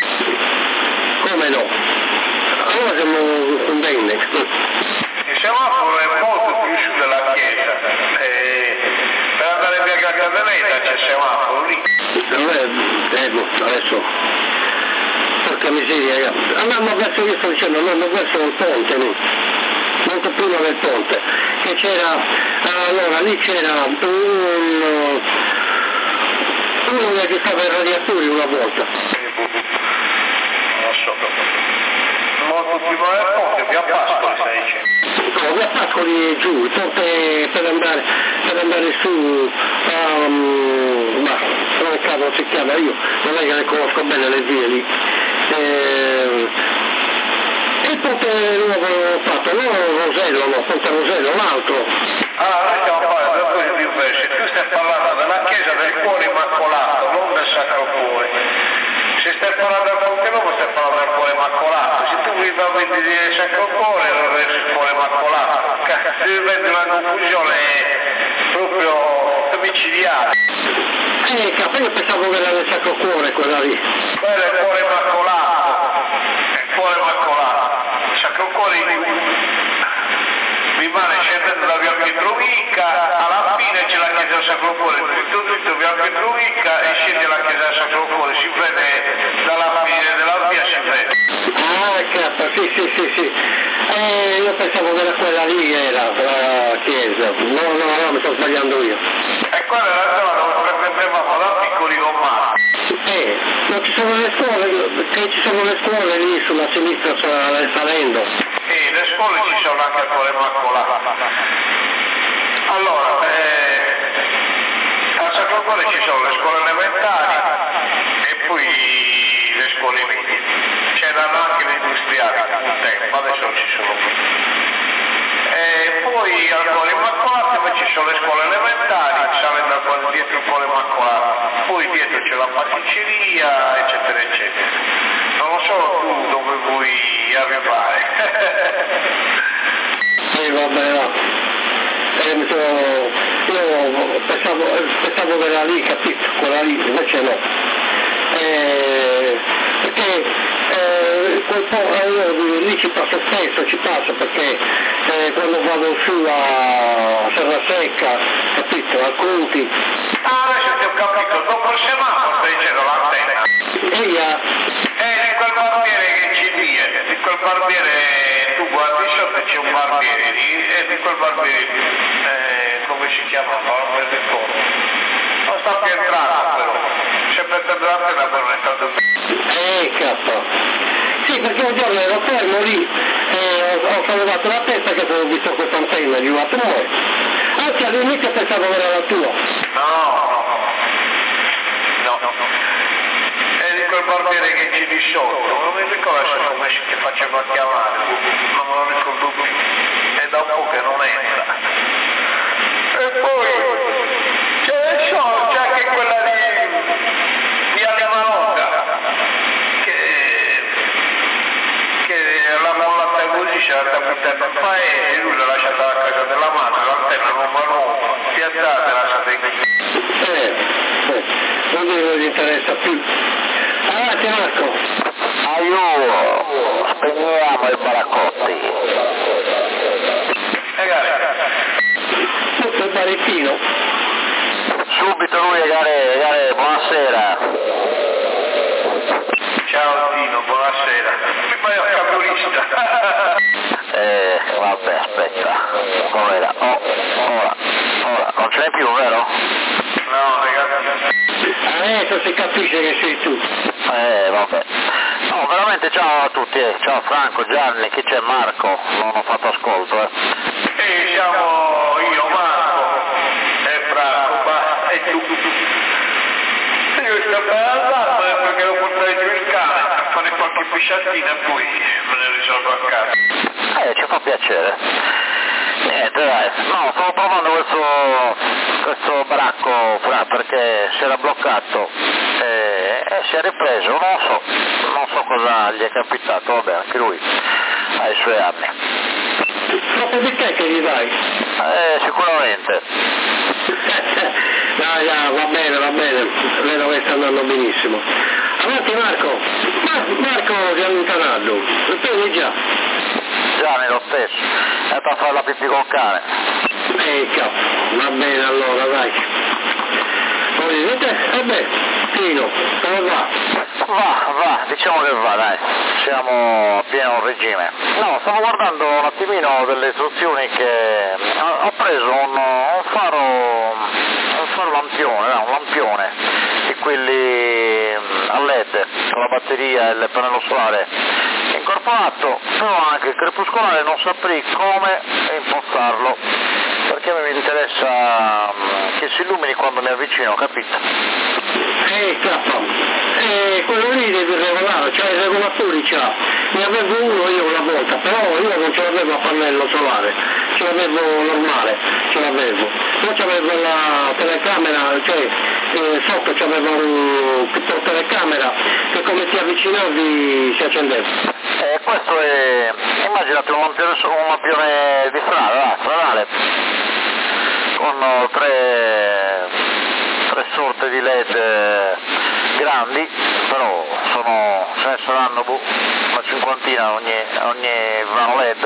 S3: Come no? Allora siamo confondendo.
S5: Il semaforo è molto più su della chiesa. Eh, per andare via Cacadeneta c'è il semaforo lì.
S3: Eh, adesso, porca miseria, andando verso, io sto dicendo, andando verso il ponte lì, molto prima del ponte, che c'era, allora lì c'era un, uno che stava ai radiatori una volta.
S5: Non so. Molto prima del ponte, via Pascoli stai dicendo.
S3: No, via Pascoli giù, il ponte per andare, per andare su, um, ma come cavolo si chiama, io non è che le conosco bene le vie lì. Eh, il ponte nuovo fatto, non Rosello, no, Ponte Rosello, l'altro.
S5: Ah, noi stiamo parlando di cose diverse, tu stai parlando della chiesa del Cuore Immacolato, non del Sacro Cuore. Se stai parlando del Ponte Nuovo stai parlando del Cuore Immacolato, se tu mi parli di Sacro Cuore non è il Cuore Immacolato, devi mettere una confusione proprio micidiale.
S3: Eh, capo, io pensavo che era del Sacro Cuore quella lì.
S5: Quello è il Cuore Immacolato, è il Cuore Immacolato, il Sacro Cuore rimane scendendo da via Pietrovicca, alla fine c'è la chiesa del Sacro Cuore, tutto dritto via Pietrovicca e scende la chiesa del Sacro Cuore, si vede dalla fine della via, si vede.
S3: Ah, capo, sì, sì, sì, sì. Eh, io pensavo che era quella lì che era la chiesa. No, no, no, mi sto sbagliando io.
S5: E quella è la zona dove frequentavamo da piccoli romani.
S3: Eh, non ci sono le scuole, che ci sono le scuole lì sulla sinistra salendo.
S5: Sì, le scuole ci sono anche a Cuore Immacolato. Allora, eh, a Sacro Cuore ci sono le scuole elementari e poi le scuole medie. C'erano anche le industriali un tempo, adesso non ci sono più. E poi al Cuore Immacolato invece ci sono le scuole elementari, salendo al Cuore dietro il Cuore Immacolato. Poi dietro c'è la pasticceria, eccetera, eccetera. Non lo so tu dove vuoi arrivare.
S3: Sì, vabbè, no. Eh, mi sono, io pensavo, pensavo che era lì, capito, quella lì, invece no. Eh, perché eh, quel po', eh, io lì ci passo spesso, ci passo perché eh, quando vado su a Serra Secca, capito, a Conti.
S5: Ah, adesso ti ho capito, dopo il semaforo stai dicendo l'antenna.
S3: E via.
S5: Eh, di quel barbiere che ci viene, di quel barbiere, tu guardi sotto c'è un barbiere lì, e di quel barbiere lì, eh, come si chiama? Non mi ricordo. Non sta più entrando però, sempre per l'antenna però non è stato più.
S3: Eh, cazzo. Sì, perché un giorno ero fermo lì e ho, ho sollevato la testa che avevo visto questa antenna di una tua. Anzi, all'inizio pensavo che era la tua.
S5: No, no, no, no, no. E di quel barbiere che ci disciolto, non mi ricordo come che faceva a chiamare, non me lo ricordo più, è da un po' che non entra. E poi c'è, so, c'è anche quella di, di Alemanoga, che, che l'ha mollata così, c'è la puttana fa e lui l'ha lasciata alla casa della madre, l'antenna numero uno, piazzata e lasciata in qui.
S3: Eh, eh, non mi interessa più. Avanti Marco.
S4: Aiuto, spegniamo i baraccotti.
S3: Tutto il barichino.
S4: Subito lui, gare, gare, buonasera.
S5: Ciao Tino, buonasera. Mi fai a capolista.
S4: Eh, vabbè, aspetta. Com'era? Oh, ora, ora, non ce n'è più, vero?
S5: No, ragazzi.
S3: Adesso si capisce che sei tu.
S4: Eh, vabbè. No, veramente ciao a tutti, eh. Ciao Franco, Gianni, chi c'è? Marco, non ho fatto ascolto, eh.
S5: E siamo io, Marco, e Franco, ma e tu. Io sto andando perché devo portare giù il cane a fare qualche pisciatina e poi me ne risolvo a casa.
S4: Eh, ci fa piacere. Niente, dai. No, stavo provando questo, questo baracco, Fra, perché si era bloccato e, e si è ripreso, non so, non so cosa gli è capitato, vabbè, anche lui ha i suoi anni.
S3: Proprio di te che gli dai?
S4: Eh, sicuramente.
S3: Dai, dai, va bene, va bene, vedo che sta andando benissimo. Avanti Marco. Mar- Marco si è allontanato, lo prendi già.
S4: Gianni lo stesso, è andato a fare la pipì col cane.
S3: Ecco, va bene allora, dai. Poi vedete, vabbè, Tino, come va?
S4: Va, va, diciamo che va, dai, siamo a pieno regime. No, stavo guardando un attimino delle istruzioni che ho preso un, un faro, un faro lampione, no, un lampione di quelli a L E D con la batteria e il pannello solare incorporato, però anche il crepuscolare non saprei come impostarlo, perché mi interessa che si illumini quando mi avvicino, capito?
S3: Eh, capo, eh, quello lì devi regolare, cioè i regolatori c'ha, ne avevo uno io una volta, però io non ce l'avevo a pannello solare, ce l'avevo normale, ce l'avevo, poi c'avevo la telecamera, cioè eh, sotto c'avevo un piccolo telecamera che come ti avvicinavi si accendeva.
S4: Eh, questo è, immaginate un lampione, un lampione di strada, stradale, con tre, tre sorte di L E D grandi, però sono, ce ne saranno boh, una cinquantina ogni, ogni vano L E D,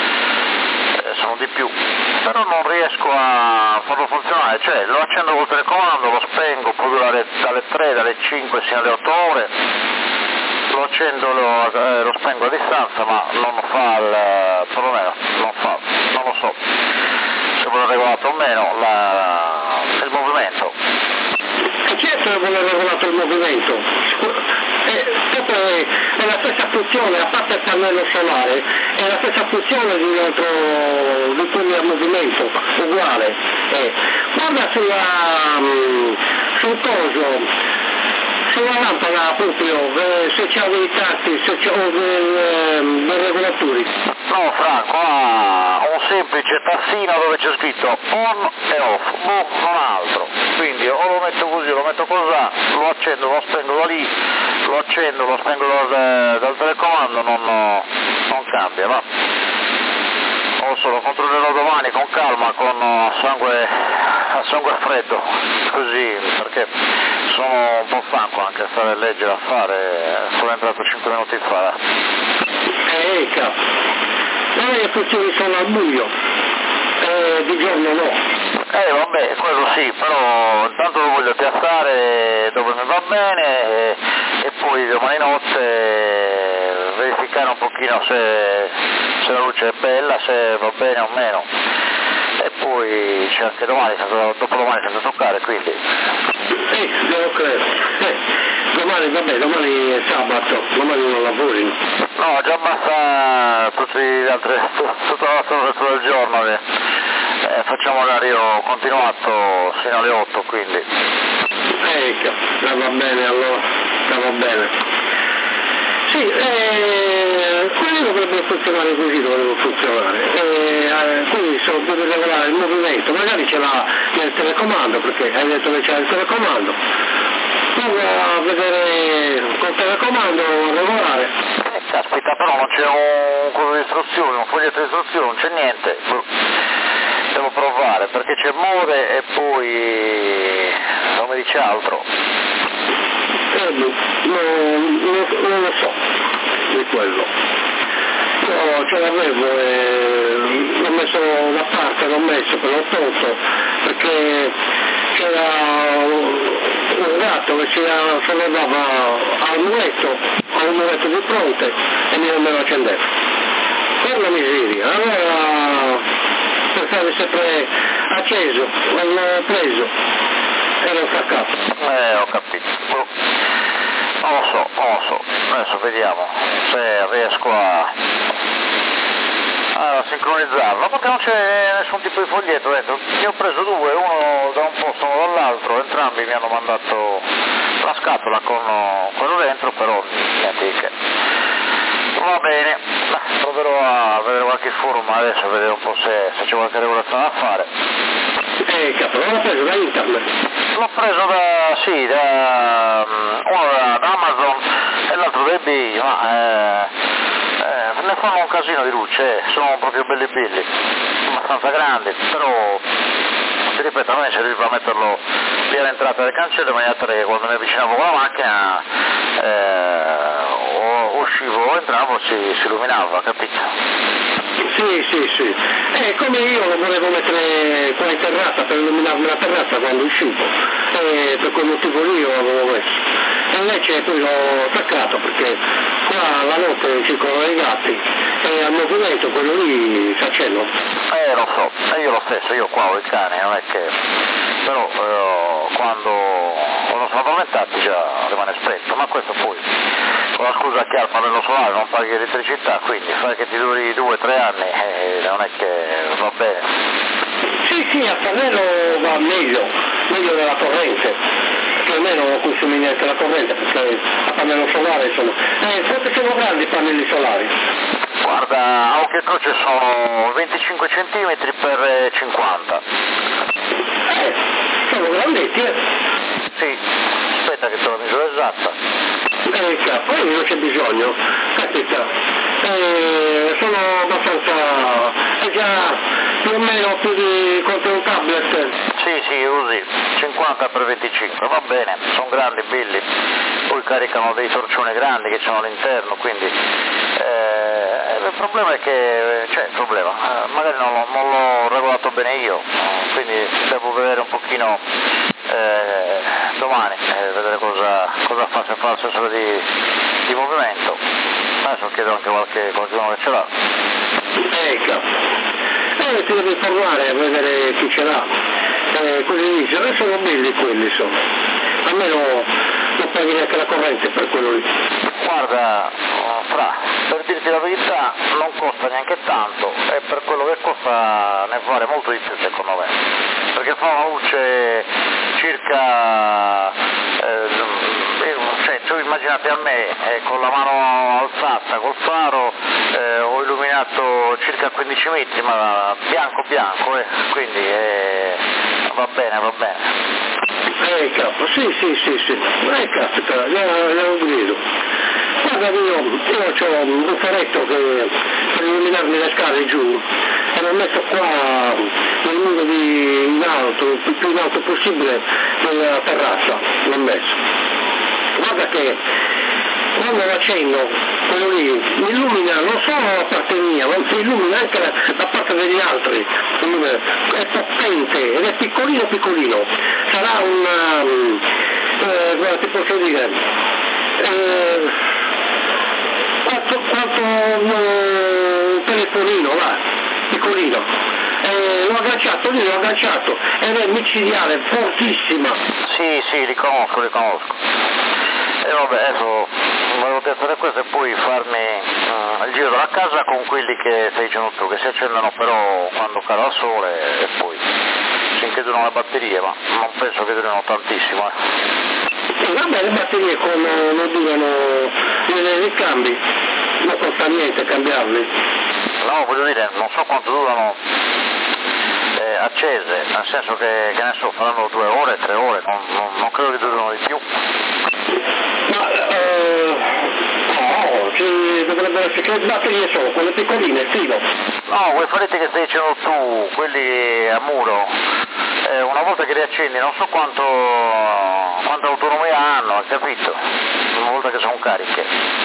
S4: eh, sono di più, però non riesco a farlo funzionare, cioè lo accendo col telecomando, lo spengo, può durare dalle tre, dalle cinque sino alle otto ore, lo accendo, lo, eh, lo spengo a distanza, ma non fa il, perlomeno, non fa, non lo so se vuole regolato o meno la, il movimento.
S3: E certo che vuole regolato il movimento, è, è, è la stessa funzione, a parte il pannello solare, è la stessa funzione di un altro, di quelli a movimento, uguale. Eh. Guarda sulla, sul coso, sulla lampada proprio, eh, se c'è dei tasti, se c'è oh, dei, dei regolatori.
S4: No Franco, ha un semplice tassino dove c'è scritto on e off, boh, non altro, quindi o lo metto così, lo metto così, lo accendo, lo spengo da lì, lo accendo, lo spengo dal, dal telecomando, non, non cambia, va. Non so, lo controllerò domani con calma, con a sangue, a sangue freddo, così, perché sono un po' stanco anche a stare a leggere, a fare, sono entrato cinque minuti fa.
S3: Eh, capo. Non è che funzioni solo al buio, eh, di giorno no.
S4: Eh vabbè, quello sì, però intanto lo voglio piazzare dove mi va bene e, e poi domani notte verificare un pochino se, se la luce è bella, se va bene o meno. E poi c'è anche domani, dopodomani senza toccare, quindi.
S3: Sì, devo credere. Eh, domani, vabbè, domani è sabato, domani non lavori.
S4: No, già basta tutti gli altri, tutto il resto del giorno che eh, facciamo orario continuato fino alle otto, quindi.
S3: Ecco, va bene allora, va bene. Sì, eh, quelli dovrebbero funzionare così, dovrebbero funzionare. Eh, eh, quindi se deve regolare il movimento, magari ce l'ha nel telecomando, perché hai detto che c'è il telecomando. Prova a vedere col telecomando regolare.
S2: Eh, caspita, però non c'è un coso di istruzioni, un foglietto di istruzioni, non c'è niente. Devo provare, perché c'è mode e poi non mi dice altro.
S3: Eh, no, non, non lo so di quello. Io ce l'avevo e l'ho messo da parte, l'ho messo, poi l'ho tolto, perché c'era un gatto che si sollevava al muretto, al muretto di fronte e non me lo accendeva. Per la miseria, allora per stare sempre acceso, l'ho preso e l'ho staccato.
S2: Eh, ho capito. Non lo so, non lo so, adesso vediamo se riesco a, a sincronizzarlo, perché non c'è nessun tipo di foglietto dentro. Ne ho preso due, uno da un posto e uno dall'altro, entrambi mi hanno mandato la scatola con quello dentro, però niente di che. Va bene, proverò a vedere qualche forum adesso, a vedere un po' se, se c'è qualche regolazione da fare.
S3: Eh, capo, l'ho preso da internet.
S2: L'ho preso da, sì, da, uno da, da Amazon e l'altro da eBay, ma eh, eh, ne fanno un casino di luce, eh, sono proprio belli belli, abbastanza grandi, però, ti ripeto, a me se riuscivo a metterlo via l'entrata del cancello in maniera tale che quando mi avvicinavo con la macchina eh, o uscivo o entravo si, si illuminava, capito?
S3: Sì, sì, sì. Eh, come io lo volevo mettere qua in terrazza per illuminarmi la terrazza quando uscivo, eh, per quel motivo lì lo avevo messo. E invece poi l'ho attaccato perché qua la notte circolano i gatti e al movimento quello lì si accende.
S2: Eh, lo so, e io lo stesso, io qua ho i cani, non è che... però eh, quando, quando sono addormentati già rimane spento, ma questo poi con la scusa che ha il pannello solare non paghi elettricità, quindi fai che ti duri due o tre anni e non è che va bene.
S3: Sì, sì, a pannello va meglio, meglio della corrente, che almeno non consumi neanche la corrente, perché a pannello solare insomma. Eh, quanto sono grandi i pannelli solari?
S2: Guarda, a occhio e croce sono venticinque centimetri per cinquanta.
S3: Eh, sono grandetti, eh?
S2: Sì, aspetta che te la misura esatta.
S3: Eh, poi non c'è bisogno, capita. Eh, sono abbastanza, è già più o meno più di quanto un tablet.
S2: Sì, sì, così, cinquanta per venticinque, va bene, sono grandi, belli, poi caricano dei torcioni grandi che sono all'interno, quindi eh, il problema è che, cioè il problema, eh, magari non, l'ho, non l'ho regolato bene io, quindi devo vedere un pochino eh, domani, eh, vedere cosa, cosa fa, se fa il sensore di, di movimento. Adesso chiedo anche qualche, qualcuno che ce l'ha.
S3: Ecco, eh, ti devi informare a vedere chi ce l'ha, eh, così dice, adesso sono belli quelli insomma, almeno non paghi neanche la corrente per quello lì.
S2: Guarda, Fra, per dirti la verità non costa neanche tanto e per quello che costa ne vale molto di più secondo me, perché fa una luce circa, eh, cioè tu immaginate a me eh, con la mano alzata, col faro, eh, ho illuminato circa quindici metri, ma bianco bianco, eh, quindi eh, va bene, va bene.
S3: Eh capo, sì, sì, sì, sì, eh capita, glielo grido. Guarda io, io ho un faretto che per illuminarmi le scale giù e l'ho messo qua nel muro di in alto, il più in alto possibile nella terrazza, l'ho messo. Guarda che quando lo accendo, quello lì mi illumina non solo la parte mia, ma mi illumina anche la, la parte degli altri. È potente ed è piccolino piccolino. Sarà un, eh, ti posso dire, eh, quanto, quanto un telefonino, va, piccolino. Eh, l'ho agganciato lì, l'ho agganciato ed è micidiale, fortissima.
S2: Sì, sì, li conosco, li conosco. E vabbè, adesso volevo testare questo e poi farmi uh, il giro della casa con quelli che stai dicendo tu, che si accendono però quando cala il sole e poi finché durano le batterie, ma non penso che durino tantissimo. Eh.
S3: Sì, vabbè, le batterie come non durano li, li cambi, non costa niente cambiarli.
S2: No, voglio dire, non so quanto durano eh, accese, nel senso che, che ne so, faranno due ore, tre ore, non, non, non credo che durino di più.
S3: Ma eh, no, ci dovrebbero essere, che batterie sono? Quelle piccoline, filo?
S2: No, quei faletti che stai dicendo tu, quelli a muro, eh, una volta che li accendi non so quanto, quanta autonomia hanno, hai capito? Una volta che sono cariche.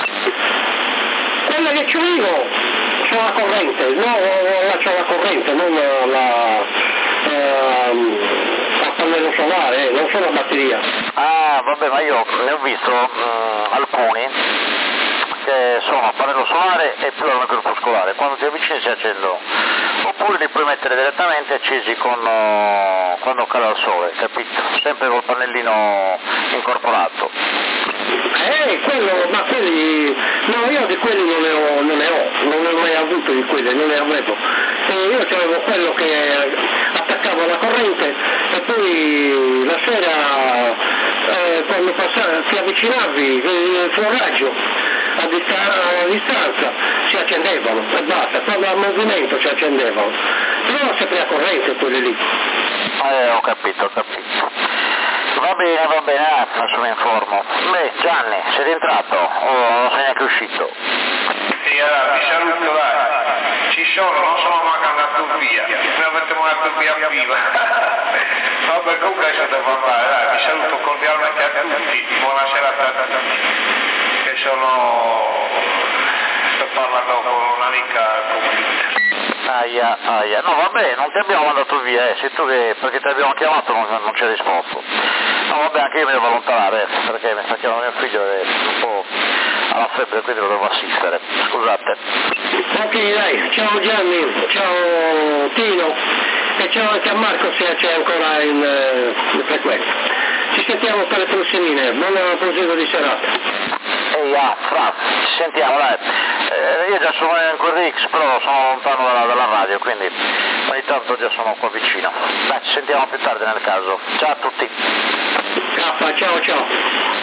S3: Quella che c'ho io, c'ho la corrente, no, la c'ho la corrente, non la, ehm, la pannello solare, eh, non sono la batteria.
S2: Ah, vabbè, ma io ne ho visto mh, alcuni che sono a pannello solare e più al corpuscolare, quando ti avvicini si accendono, oppure li puoi mettere direttamente accesi con, uh, quando cala il sole, capito? Sempre col pannellino incorporato.
S3: Eh, quello, ma quelli, no, io di quelli non ne ho, non ne ho, non ne ho mai avuto di quelli, non ne avevo. E io avevo quello che attaccavo alla corrente e poi la sera eh, quando passavi, ti avvicinavi, il suo raggio a, dista- a distanza si accendevano e basta, quando a movimento si accendevano. Però sempre a corrente quelli lì.
S2: Eh, ho capito, ho capito. Va bene, va bene, adesso mi informo. Beh, Gianni, sei rientrato o non sei neanche uscito?
S5: Sì, allora, mi saluto, dai. Ci sono, non sono manco andato via. Mi avete mandato via viva. Vabbè, comunque è stato parlare, dai, vi saluto cordialmente a tutti. Buonasera a tutti. Che sono... sto parlando con un'amica al computer.
S2: Aia, aia, no vabbè, non ti abbiamo mandato via, eh, sei tu che, perché ti abbiamo chiamato non, non ci hai risposto. No vabbè, anche io mi devo allontanare, perché mi sta chiamando mio figlio e un po' alla febbre, quindi lo devo assistere, scusate.
S3: Ok dai, ciao Gianni, ciao Tino e ciao anche a Marco se c'è ancora in, uh, in frequenza. Ci sentiamo per le prossimine, buon proseguo di serata.
S2: Ehi, ah, Fra, ci sentiamo, dai. Eh, io già sono in Corrix, però sono lontano dalla, dalla radio, quindi ogni tanto già sono qua vicino. Dai, ci sentiamo più tardi nel caso. Ciao a tutti.
S3: K, ciao ciao.